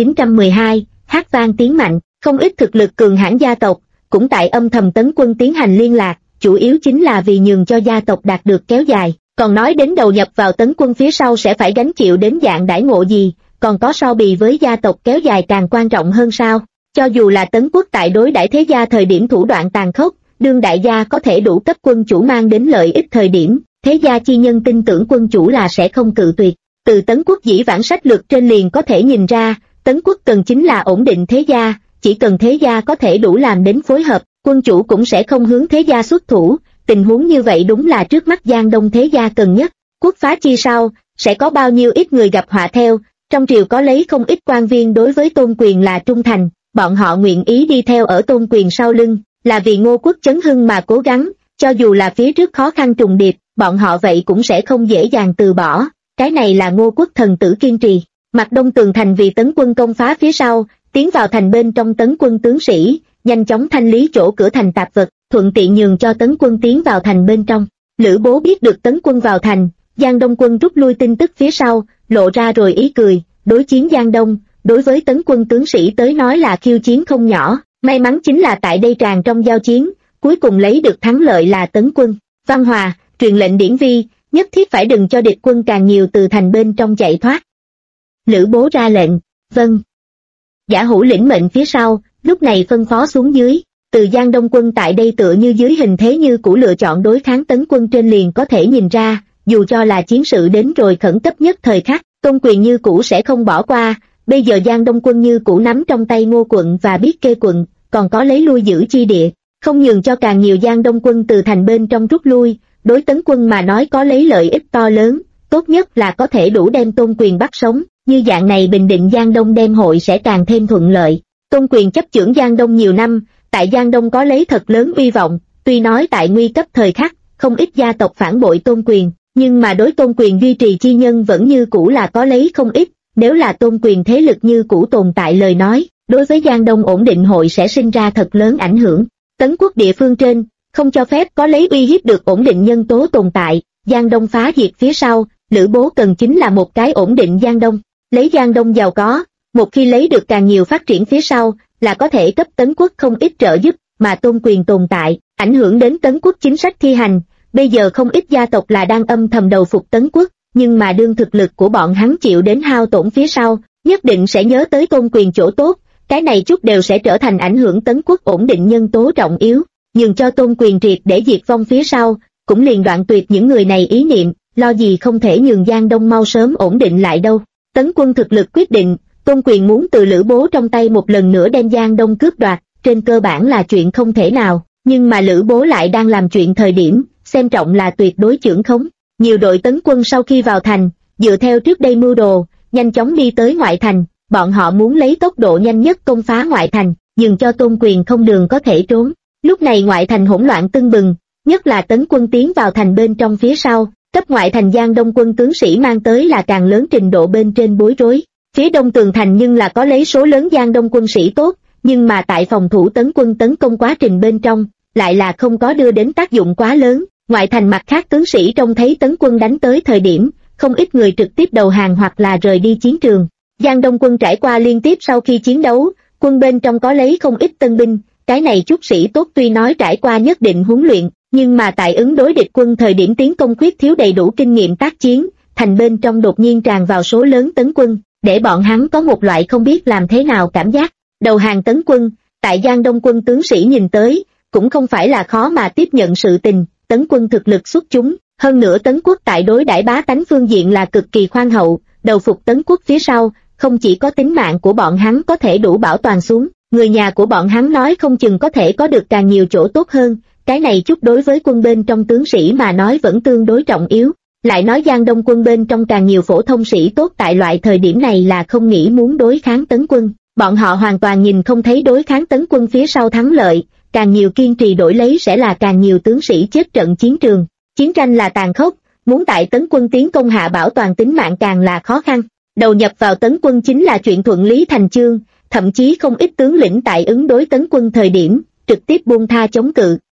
3912, hát vang tiếng mạnh, không ít thực lực cường hãn gia tộc, cũng tại âm thầm tấn quân tiến hành liên lạc, chủ yếu chính là vì nhường cho gia tộc đạt được kéo dài. Còn nói đến đầu nhập vào tấn quân phía sau sẽ phải gánh chịu đến dạng đãi ngộ gì, còn có so bì với gia tộc kéo dài càng quan trọng hơn sao? Cho dù là tấn quốc tại đối đãi thế gia thời điểm thủ đoạn tàn khốc, đương đại gia có thể đủ cấp quân chủ mang đến lợi ích thời điểm, thế gia chi nhân tin tưởng quân chủ là sẽ không cự tuyệt. Từ tấn quốc dĩ vãng sách lược trên liền có thể nhìn ra, tấn quốc cần chính là ổn định thế gia, chỉ cần thế gia có thể đủ làm đến phối hợp, quân chủ cũng sẽ không hướng thế gia xuất thủ. Tình huống như vậy đúng là trước mắt Giang Đông thế gia cần nhất. Quốc phá chi sau, sẽ có bao nhiêu ít người gặp họa theo, trong triều có lấy không ít quan viên đối với Tôn Quyền là trung thành, bọn họ nguyện ý đi theo ở Tôn Quyền sau lưng, là vì Ngô quốc chấn hưng mà cố gắng, cho dù là phía trước khó khăn trùng điệp, bọn họ vậy cũng sẽ không dễ dàng từ bỏ, cái này là Ngô quốc thần tử kiên trì. Mặt đông tường thành vì tấn quân công phá phía sau, tiến vào thành bên trong tấn quân tướng sĩ, nhanh chóng thanh lý chỗ cửa thành tạp vật, thuận tiện nhường cho tấn quân tiến vào thành bên trong. Lữ Bố biết được tấn quân vào thành, Giang Đông quân rút lui tin tức phía sau, lộ ra rồi ý cười, đối chiến Giang Đông, đối với tấn quân tướng sĩ tới nói là khiêu chiến không nhỏ, may mắn chính là tại đây tràn trong giao chiến, cuối cùng lấy được thắng lợi là tấn quân. Văn Hòa, truyền lệnh điển vi, nhất thiết phải đừng cho địch quân càng nhiều từ thành bên trong chạy thoát. Lữ Bố ra lệnh, vâng. Giả Hữu lĩnh mệnh phía sau, lúc này phân phó xuống dưới. Từ Giang Đông quân tại đây tựa như dưới hình thế như cũ lựa chọn đối kháng tấn quân trên liền có thể nhìn ra, dù cho là chiến sự đến rồi khẩn cấp nhất thời khắc, Tôn Quyền như cũ sẽ không bỏ qua. Bây giờ Giang Đông quân như cũ nắm trong tay Ngô quận và Biết Kê quận, còn có lấy lui giữ chi địa, không nhường cho càng nhiều Giang Đông quân từ thành bên trong rút lui, đối tấn quân mà nói có lấy lợi ích to lớn, tốt nhất là có thể đủ đem Tôn Quyền bắt sống, như dạng này bình định Giang Đông đem hội sẽ càng thêm thuận lợi. Tôn Quyền chấp chưởng Giang Đông nhiều năm, tại Giang Đông có lấy thật lớn uy vọng, tuy nói tại nguy cấp thời khắc, không ít gia tộc phản bội Tôn Quyền, nhưng mà đối Tôn Quyền duy trì chi nhân vẫn như cũ là có lấy không ít, nếu là Tôn Quyền thế lực như cũ tồn tại lời nói, đối với Giang Đông ổn định hội sẽ sinh ra thật lớn ảnh hưởng. Tấn quốc địa phương trên, không cho phép có lấy uy hiếp được ổn định nhân tố tồn tại, Giang Đông phá diệt phía sau, Lữ Bố cần chính là một cái ổn định Giang Đông, lấy Giang Đông giàu có, một khi lấy được càng nhiều phát triển phía sau, là có thể cấp Tấn quốc không ít trợ giúp, mà Tôn Quyền tồn tại, ảnh hưởng đến Tấn quốc chính sách thi hành. Bây giờ không ít gia tộc là đang âm thầm đầu phục Tấn quốc, nhưng mà đương thực lực của bọn hắn chịu đến hao tổn phía sau, nhất định sẽ nhớ tới Tôn Quyền chỗ tốt, cái này chút đều sẽ trở thành ảnh hưởng Tấn quốc ổn định nhân tố trọng yếu, nhường cho Tôn Quyền triệt để diệt vong phía sau, cũng liền đoạn tuyệt những người này ý niệm, lo gì không thể nhường Giang Đông mau sớm ổn định lại đâu. Tấn quân thực lực quyết định, Tôn Quyền muốn từ Lữ Bố trong tay một lần nữa đem Giang Đông cướp đoạt, trên cơ bản là chuyện không thể nào, nhưng mà Lữ Bố lại đang làm chuyện thời điểm, xem trọng là tuyệt đối chưởng khống. Nhiều đội tấn quân sau khi vào thành, dựa theo trước đây mưu đồ, nhanh chóng đi tới ngoại thành, bọn họ muốn lấy tốc độ nhanh nhất công phá ngoại thành, dừng cho Tôn Quyền không đường có thể trốn. Lúc này ngoại thành hỗn loạn tưng bừng, nhất là tấn quân tiến vào thành bên trong phía sau, cấp ngoại thành Giang Đông quân tướng sĩ mang tới là càng lớn trình độ bên trên bối rối. Phía đông tường thành nhưng là có lấy số lớn Giang Đông quân sĩ tốt, nhưng mà tại phòng thủ tấn quân tấn công quá trình bên trong, lại là không có đưa đến tác dụng quá lớn. Ngoại thành mặt khác tướng sĩ trông thấy tấn quân đánh tới thời điểm, không ít người trực tiếp đầu hàng hoặc là rời đi chiến trường. Giang Đông quân trải qua liên tiếp sau khi chiến đấu, quân bên trong có lấy không ít tân binh, cái này chút sĩ tốt tuy nói trải qua nhất định huấn luyện, nhưng mà tại ứng đối địch quân thời điểm tiến công khuyết thiếu đầy đủ kinh nghiệm tác chiến, thành bên trong đột nhiên tràn vào số lớn tấn quân, để bọn hắn có một loại không biết làm thế nào cảm giác. Đầu hàng tấn quân, tại Giang Đông quân tướng sĩ nhìn tới, cũng không phải là khó mà tiếp nhận sự tình, tấn quân thực lực xuất chúng, hơn nữa tấn quốc tại đối đãi bá tánh phương diện là cực kỳ khoan hậu, đầu phục tấn quốc phía sau, không chỉ có tính mạng của bọn hắn có thể đủ bảo toàn xuống, người nhà của bọn hắn nói không chừng có thể có được càng nhiều chỗ tốt hơn, cái này chút đối với quân bên trong tướng sĩ mà nói vẫn tương đối trọng yếu. Lại nói Giang Đông quân bên trong càng nhiều phổ thông sĩ tốt tại loại thời điểm này là không nghĩ muốn đối kháng tấn quân, bọn họ hoàn toàn nhìn không thấy đối kháng tấn quân phía sau thắng lợi, càng nhiều kiên trì đổi lấy sẽ là càng nhiều tướng sĩ chết trận chiến trường. Chiến tranh là tàn khốc, muốn tại tấn quân tiến công hạ bảo toàn tính mạng càng là khó khăn. Đầu nhập vào tấn quân chính là chuyện thuận lý thành chương, thậm chí không ít tướng lĩnh tại ứng đối tấn quân thời điểm, trực tiếp buông tha chống cự.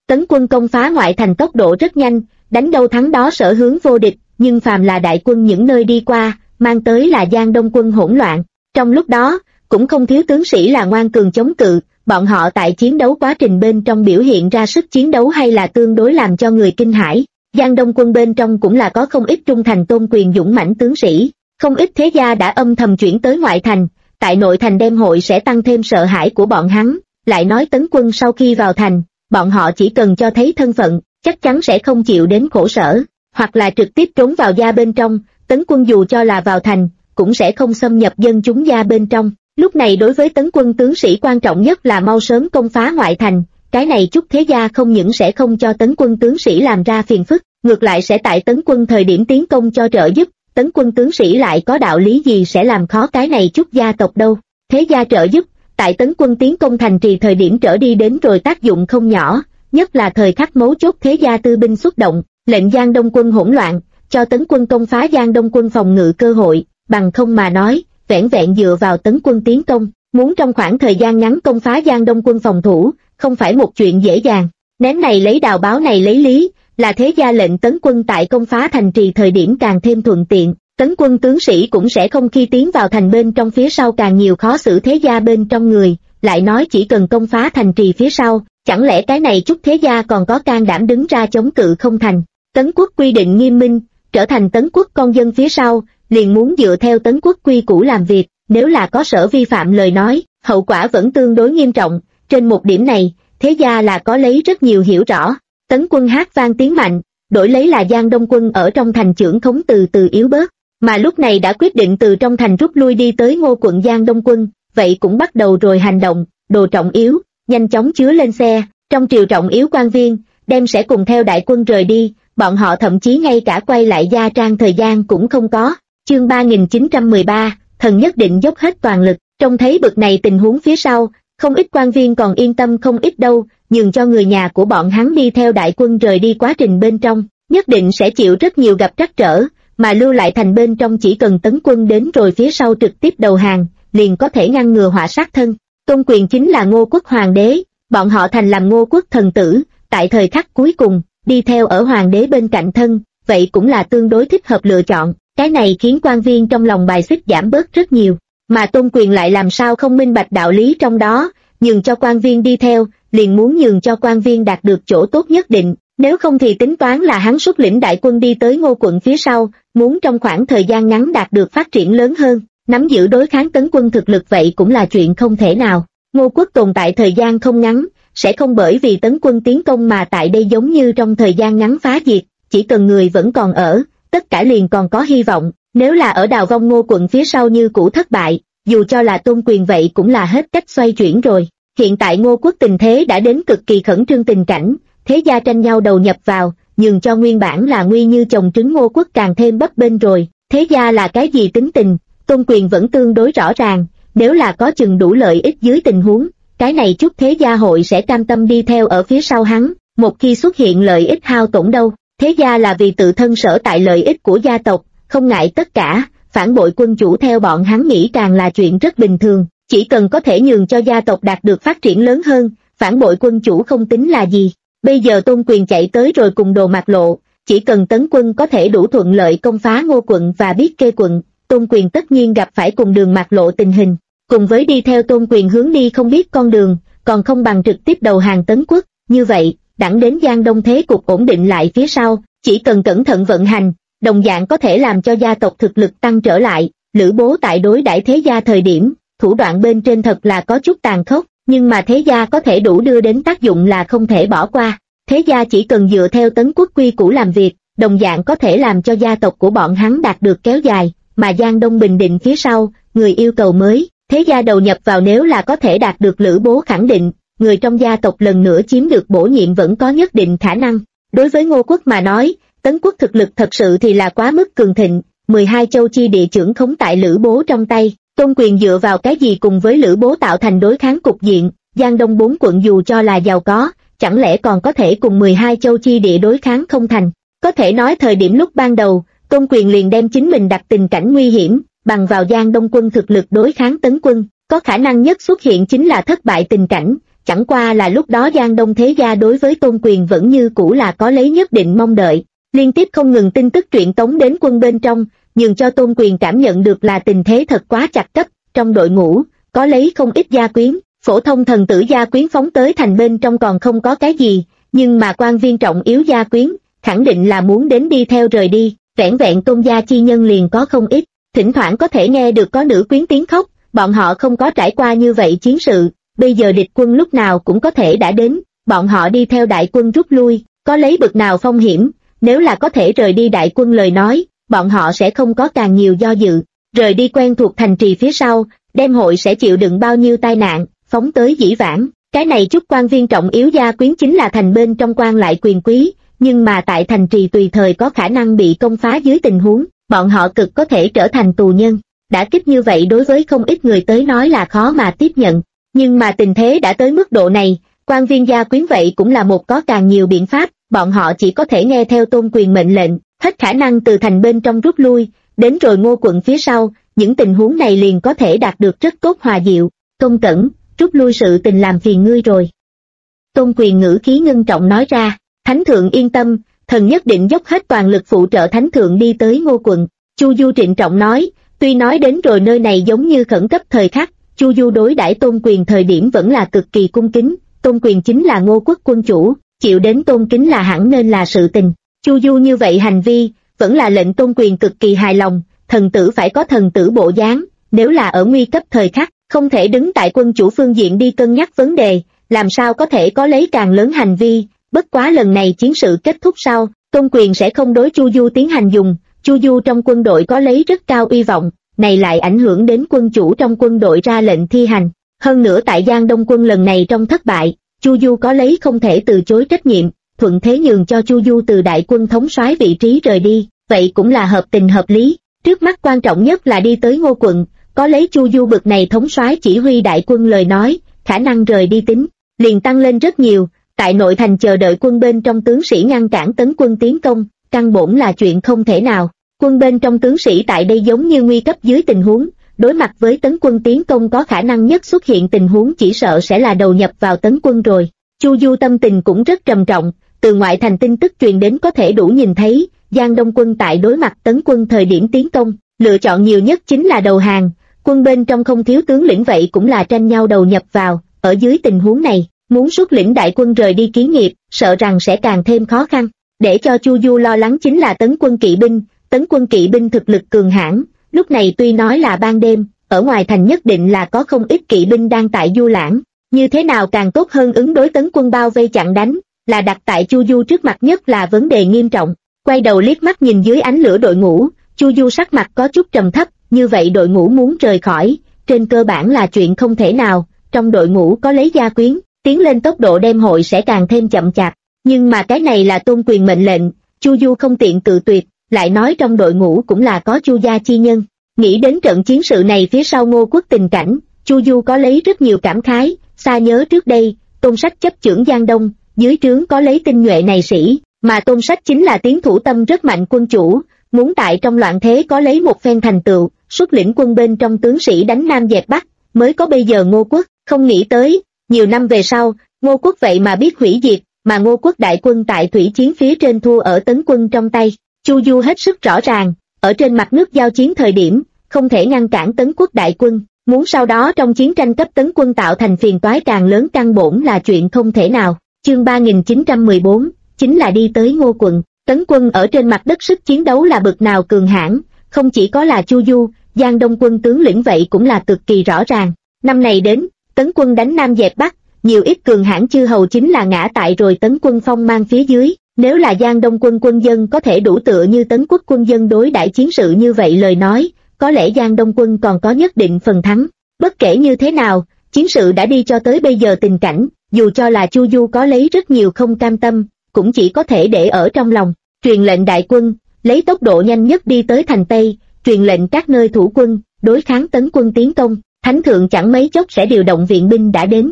Tấn quân công phá ngoại thành tốc độ rất nhanh, đánh đâu thắng đó, sở hướng vô địch, nhưng phàm là đại quân những nơi đi qua, mang tới là Giang Đông quân hỗn loạn. Trong lúc đó, cũng không thiếu tướng sĩ là ngoan cường chống cự, bọn họ tại chiến đấu quá trình bên trong biểu hiện ra sức chiến đấu hay là tương đối làm cho người kinh hãi. Giang Đông quân bên trong cũng là có không ít trung thành tôn quyền dũng mãnh tướng sĩ, không ít thế gia đã âm thầm chuyển tới ngoại thành, tại nội thành đem hội sẽ tăng thêm sợ hãi của bọn hắn. Lại nói Tấn quân sau khi vào thành, bọn họ chỉ cần cho thấy thân phận, chắc chắn sẽ không chịu đến khổ sở, hoặc là trực tiếp trốn vào gia bên trong. Tấn quân dù cho là vào thành, cũng sẽ không xâm nhập dân chúng gia bên trong. Lúc này đối với Tấn quân tướng sĩ quan trọng nhất là mau sớm công phá ngoại thành, cái này chút thế gia không những sẽ không cho Tấn quân tướng sĩ làm ra phiền phức, ngược lại sẽ tại Tấn quân thời điểm tiến công cho trợ giúp. Tấn quân tướng sĩ lại có đạo lý gì sẽ làm khó cái này chút gia tộc đâu. Thế gia trợ giúp, tại Tấn quân tiến công thành trì thời điểm trở đi đến rồi tác dụng không nhỏ, nhất là thời khắc mấu chốt thế gia tư binh xuất động, lệnh Giang Đông quân hỗn loạn, cho Tấn quân công phá Giang Đông quân phòng ngự cơ hội, bằng không mà nói, vẻn vẹn dựa vào Tấn quân tiến công, muốn trong khoảng thời gian ngắn công phá Giang Đông quân phòng thủ, không phải một chuyện dễ dàng. Ném này lấy đào, báo này lấy lý, là thế gia lệnh Tấn quân tại công phá thành trì thời điểm càng thêm thuận tiện. Tấn quân tướng sĩ cũng sẽ không khi tiến vào thành bên trong phía sau càng nhiều khó xử thế gia bên trong người, lại nói chỉ cần công phá thành trì phía sau, chẳng lẽ cái này chút thế gia còn có can đảm đứng ra chống cự không thành. Tấn quốc quy định nghiêm minh, trở thành Tấn quốc con dân phía sau, liền muốn dựa theo Tấn quốc quy củ làm việc, nếu là có sở vi phạm lời nói, hậu quả vẫn tương đối nghiêm trọng. Trên một điểm này, thế gia là có lấy rất nhiều hiểu rõ. Tấn quân hát vang tiếng mạnh, đổi lấy là Giang Đông quân ở trong thành chưởng khống từ từ yếu bớt, mà lúc này đã quyết định từ trong thành rút lui đi tới Ngô quận Giang Đông quân, vậy cũng bắt đầu rồi hành động. Đồ trọng yếu, nhanh chóng chứa lên xe, trong triều trọng yếu quan viên, đem sẽ cùng theo đại quân rời đi, bọn họ thậm chí ngay cả quay lại gia trang thời gian cũng không có. Chương 3913, thần nhất định dốc hết toàn lực. Trông thấy bực này tình huống phía sau, không ít quan viên còn yên tâm không ít đâu, nhường cho người nhà của bọn hắn đi theo đại quân rời đi quá trình bên trong, nhất định sẽ chịu rất nhiều gặp trắc trở, mà lưu lại thành bên trong chỉ cần Tấn quân đến rồi phía sau trực tiếp đầu hàng, liền có thể ngăn ngừa họa sát thân. Tôn quyền chính là Ngô quốc hoàng đế, bọn họ thành làm Ngô quốc thần tử, tại thời khắc cuối cùng, đi theo ở hoàng đế bên cạnh thân, vậy cũng là tương đối thích hợp lựa chọn. Cái này khiến quan viên trong lòng bài xích giảm bớt rất nhiều, mà Tôn quyền lại làm sao không minh bạch đạo lý trong đó, nhường cho quan viên đi theo, liền muốn nhường cho quan viên đạt được chỗ tốt nhất định, nếu không thì tính toán là hắn xuất lĩnh đại quân đi tới Ngô quận phía sau, muốn trong khoảng thời gian ngắn đạt được phát triển lớn hơn, nắm giữ đối kháng Tấn quân thực lực vậy cũng là chuyện không thể nào. Ngô quốc tồn tại thời gian không ngắn, sẽ không bởi vì Tấn quân tiến công mà tại đây giống như trong thời gian ngắn phá diệt, chỉ cần người vẫn còn ở, tất cả liền còn có hy vọng. Nếu là ở đào vong Ngô quận phía sau như cũ thất bại, dù cho là Tôn quyền vậy cũng là hết cách xoay chuyển rồi. Hiện tại Ngô quốc tình thế đã đến cực kỳ khẩn trương tình cảnh, thế gia tranh nhau đầu nhập vào, nhường cho nguyên bản là nguy như chồng trứng Ngô quốc càng thêm bấp bênh rồi. Thế gia là cái gì tính tình, Tôn quyền vẫn tương đối rõ ràng, nếu là có chừng đủ lợi ích dưới tình huống, cái này chút thế gia hội sẽ cam tâm đi theo ở phía sau hắn, một khi xuất hiện lợi ích hao tổn đâu. Thế gia là vì tự thân sở tại lợi ích của gia tộc, không ngại tất cả, phản bội quân chủ theo bọn hắn nghĩ càng là chuyện rất bình thường, chỉ cần có thể nhường cho gia tộc đạt được phát triển lớn hơn, phản bội quân chủ không tính là gì. Bây giờ Tôn quyền chạy tới rồi cùng Đồ Mạc Lộ, chỉ cần Tấn quân có thể đủ thuận lợi công phá Ngô quận và Biết Kê quận, Tôn quyền tất nhiên gặp phải cùng Đường Mạc Lộ tình hình, cùng với đi theo Tôn quyền hướng đi không biết con đường, còn không bằng trực tiếp đầu hàng Tấn quốc. Như vậy, đẳng đến Giang Đông thế cục ổn định lại phía sau, chỉ cần cẩn thận vận hành, đồng dạng có thể làm cho gia tộc thực lực tăng trở lại. Lữ Bố tại đối đãi thế gia thời điểm, thủ đoạn bên trên thật là có chút tàn khốc, nhưng mà thế gia có thể đủ đưa đến tác dụng là không thể bỏ qua. Thế gia chỉ cần dựa theo Tấn quốc quy củ làm việc, đồng dạng có thể làm cho gia tộc của bọn hắn đạt được kéo dài, mà Giang Đông bình định phía sau, người yêu cầu mới, thế gia đầu nhập vào nếu là có thể đạt được Lữ Bố khẳng định, người trong gia tộc lần nữa chiếm được bổ nhiệm vẫn có nhất định khả năng. Đối với Ngô quốc mà nói, Tấn quốc thực lực thật sự thì là quá mức cường thịnh, 12 châu chi địa trưởng khống tại Lữ Bố trong tay, Tôn quyền dựa vào cái gì cùng với Lữ Bố tạo thành đối kháng cục diện. Giang Đông 4 quận dù cho là giàu có, chẳng lẽ còn có thể cùng 12 châu chi địa đối kháng không thành. Có thể nói thời điểm lúc ban đầu, Tôn quyền liền đem chính mình đặt tình cảnh nguy hiểm, bằng vào Giang Đông quân thực lực đối kháng Tấn quân, có khả năng nhất xuất hiện chính là thất bại tình cảnh, chẳng qua là lúc đó Giang Đông thế gia đối với Tôn Quyền vẫn như cũ là có lấy nhất định mong đợi. Liên tiếp không ngừng tin tức truyền tống đến quân bên trong, nhường cho Tôn Quyền cảm nhận được là tình thế thật quá chặt cấp. Trong đội ngũ có lấy không ít gia quyến, phổ thông thần tử gia quyến phóng tới thành bên trong còn không có cái gì, nhưng mà quan viên trọng yếu gia quyến khẳng định là muốn đến đi theo rời đi. Vẻn vẹn Tôn gia chi nhân liền có không ít, thỉnh thoảng có thể nghe được có nữ quyến tiếng khóc. Bọn họ không có trải qua như vậy chiến sự, bây giờ địch quân lúc nào cũng có thể đã đến, bọn họ đi theo đại quân rút lui, có lấy bực nào phong hiểm. Nếu là có thể rời đi đại quân lời nói, bọn họ sẽ không có càng nhiều do dự. Rời đi quen thuộc thành trì phía sau, đem hội sẽ chịu đựng bao nhiêu tai nạn, phóng tới dĩ vãng. Cái này chút quan viên trọng yếu gia quyến chính là thành bên trong quan lại quyền quý, nhưng mà tại thành trì tùy thời có khả năng bị công phá dưới tình huống, bọn họ cực có thể trở thành tù nhân. Đã kích như vậy đối với không ít người tới nói là khó mà tiếp nhận, nhưng mà tình thế đã tới mức độ này, quan viên gia quyến vậy cũng là một có càng nhiều biện pháp, bọn họ chỉ có thể nghe theo Tôn Quyền mệnh lệnh, hết khả năng từ thành bên trong rút lui, đến rồi Ngô quận phía sau, những tình huống này liền có thể đạt được rất tốt hòa diệu. Công Cẩn, rút lui sự tình làm phiền ngươi rồi. Tôn Quyền ngữ khí ngưng trọng nói ra, Thánh thượng yên tâm, thần nhất định dốc hết toàn lực phụ trợ Thánh thượng đi tới Ngô quận. Chu Du trịnh trọng nói, tuy nói đến rồi nơi này giống như khẩn cấp thời khắc, Chu Du đối đãi Tôn Quyền thời điểm vẫn là cực kỳ cung kính. Tôn Quyền chính là Ngô quốc quân chủ, chịu đến tôn kính là hẳn nên là sự tình. Chu Du như vậy hành vi, vẫn là lệnh Tôn Quyền cực kỳ hài lòng. Thần tử phải có thần tử bộ dáng, nếu là ở nguy cấp thời khắc, không thể đứng tại quân chủ phương diện đi cân nhắc vấn đề, làm sao có thể có lấy càng lớn hành vi. Bất quá lần này chiến sự kết thúc sau, Tôn Quyền sẽ không đối Chu Du tiến hành dùng. Chu Du trong quân đội có lấy rất cao uy vọng, này lại ảnh hưởng đến quân chủ trong quân đội ra lệnh thi hành. Hơn nữa tại Giang Đông quân lần này trong thất bại, Chu Du có lấy không thể từ chối trách nhiệm, thuận thế nhường cho Chu Du từ đại quân thống soái vị trí rời đi, vậy cũng là hợp tình hợp lý. Trước mắt quan trọng nhất là đi tới Ngô quận, có lấy Chu Du bực này thống soái chỉ huy đại quân lời nói, khả năng rời đi tính liền tăng lên rất nhiều. Tại nội thành chờ đợi quân bên trong tướng sĩ ngăn cản tấn quân tiến công, căn bổn là chuyện không thể nào. Quân bên trong tướng sĩ tại đây giống như nguy cấp dưới tình huống, đối mặt với tấn quân tiến công có khả năng nhất xuất hiện tình huống chỉ sợ sẽ là đầu nhập vào tấn quân rồi. Chu Du tâm tình cũng rất trầm trọng, từ ngoại thành tin tức truyền đến có thể đủ nhìn thấy, Giang Đông quân tại đối mặt tấn quân thời điểm tiến công, lựa chọn nhiều nhất chính là đầu hàng, quân bên trong không thiếu tướng lĩnh vậy cũng là tranh nhau đầu nhập vào, ở dưới tình huống này, muốn xuất lĩnh đại quân rời đi Ký Nghiệp, sợ rằng sẽ càng thêm khó khăn. Để cho Chu Du lo lắng chính là tấn quân kỵ binh thực lực cường hãn, lúc này tuy nói là ban đêm, ở ngoài thành nhất định là có không ít kỵ binh đang tại du lãng, như thế nào càng tốt hơn ứng đối tấn quân bao vây chặn đánh, là đặt tại Chu Du trước mặt nhất là vấn đề nghiêm trọng. Quay đầu liếc mắt nhìn dưới ánh lửa đội ngũ, Chu Du sắc mặt có chút trầm thấp, như vậy đội ngũ muốn rời khỏi, trên cơ bản là chuyện không thể nào, trong đội ngũ có lấy gia quyến, tiến lên tốc độ đem hội sẽ càng thêm chậm chạp, nhưng mà cái này là Tôn Quyền mệnh lệnh, Chu Du không tiện cự tuyệt, lại nói trong đội ngũ cũng là có Chu gia chi nhân. Nghĩ đến trận chiến sự này phía sau Ngô quốc tình cảnh, Chu Du có lấy rất nhiều cảm khái, xa nhớ trước đây, Tôn Sách chấp chưởng Giang Đông, dưới trướng có lấy tinh nhuệ này sĩ, mà Tôn Sách chính là tiến thủ tâm rất mạnh quân chủ, muốn tại trong loạn thế có lấy một phen thành tựu, xuất lĩnh quân bên trong tướng sĩ đánh Nam dẹp Bắc, mới có bây giờ Ngô quốc. Không nghĩ tới, nhiều năm về sau, Ngô quốc vậy mà biết hủy diệt, mà Ngô quốc đại quân tại thủy chiến phía trên thua ở tấn quân trong tay. Chu Du hết sức rõ ràng, ở trên mặt nước giao chiến thời điểm, không thể ngăn cản tấn quốc đại quân, muốn sau đó trong chiến tranh cấp tấn quân tạo thành phiền toái càng lớn căn bổn là chuyện không thể nào. Chương 3914, chính là đi tới Ngô quận, tấn quân ở trên mặt đất sức chiến đấu là bực nào cường hãn, không chỉ có là Chu Du, Giang Đông quân tướng lĩnh vậy cũng là cực kỳ rõ ràng. Năm này đến, tấn quân đánh Nam dẹp Bắc, nhiều ít cường hãn chư hầu chính là ngã tại rồi tấn quân phong mang phía dưới. Nếu là Giang Đông quân quân dân có thể đủ tựa như tấn quốc quân dân đối đãi chiến sự như vậy lời nói, có lẽ Giang Đông quân còn có nhất định phần thắng. Bất kể như thế nào, chiến sự đã đi cho tới bây giờ tình cảnh, dù cho là Chu Du có lấy rất nhiều không cam tâm, cũng chỉ có thể để ở trong lòng. Truyền lệnh đại quân, lấy tốc độ nhanh nhất đi tới thành Tây, truyền lệnh các nơi thủ quân, đối kháng tấn quân tiến công, Thánh thượng chẳng mấy chốc sẽ điều động viện binh đã đến.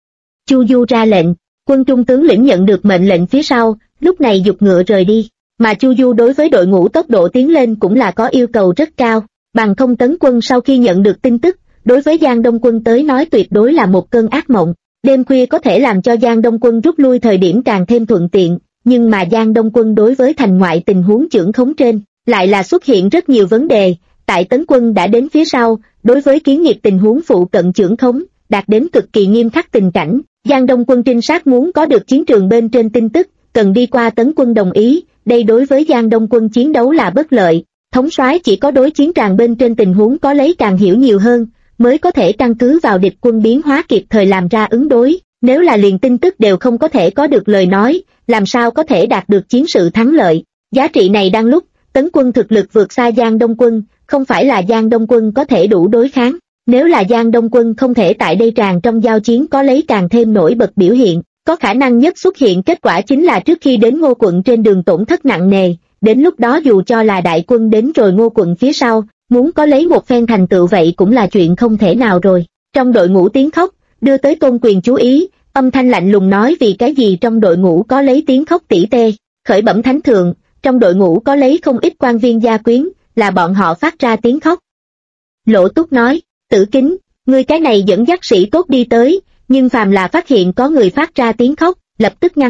Chu Du ra lệnh, quân trung tướng lĩnh nhận được mệnh lệnh phía sau, lúc này giục ngựa rời đi, mà Chu Du đối với đội ngũ tốc độ tiến lên cũng là có yêu cầu rất cao, bằng không tấn quân sau khi nhận được tin tức, đối với Giang Đông quân tới nói tuyệt đối là một cơn ác mộng. Đêm khuya có thể làm cho Giang Đông Quân rút lui thời điểm càng thêm thuận tiện, nhưng mà Giang Đông Quân đối với thành ngoại tình huống chưởng khống trên, lại là xuất hiện rất nhiều vấn đề. Tại Tấn Quân đã đến phía sau, đối với kiến nghiệp tình huống phụ cận chưởng khống, đạt đến cực kỳ nghiêm khắc tình cảnh. Giang Đông Quân trinh sát muốn có được chiến trường bên trên tin tức, cần đi qua Tấn Quân đồng ý, đây đối với Giang Đông Quân chiến đấu là bất lợi. Thống soái chỉ có đối chiến tràng bên trên tình huống có lấy càng hiểu nhiều hơn, mới có thể căn cứ vào địch quân biến hóa kịp thời làm ra ứng đối. Nếu là liền tin tức đều không có thể có được lời nói, làm sao có thể đạt được chiến sự thắng lợi. Giá trị này đang lúc, Tấn Quân thực lực vượt xa Giang Đông Quân, không phải là Giang Đông Quân có thể đủ đối kháng. Nếu là Giang Đông Quân không thể tại đây tràng trong giao chiến có lấy càng thêm nổi bật biểu hiện, có khả năng nhất xuất hiện kết quả chính là trước khi đến Ngô quận trên đường tổn thất nặng nề, đến lúc đó dù cho là đại quân đến rồi Ngô quận phía sau, muốn có lấy một phen thành tựu vậy cũng là chuyện không thể nào rồi. Trong đội ngũ tiếng khóc, đưa tới Tôn Quyền chú ý, âm thanh lạnh lùng nói vì cái gì trong đội ngũ có lấy tiếng khóc tỉ tê, khởi bẩm thánh thượng, trong đội ngũ có lấy không ít quan viên gia quyến, là bọn họ phát ra tiếng khóc. Lỗ Túc nói, Tử Kính, ngươi cái này dẫn dắt sĩ tốt đi tới, nhưng phàm là phát hiện có người phát ra tiếng khóc, lập tức ngăn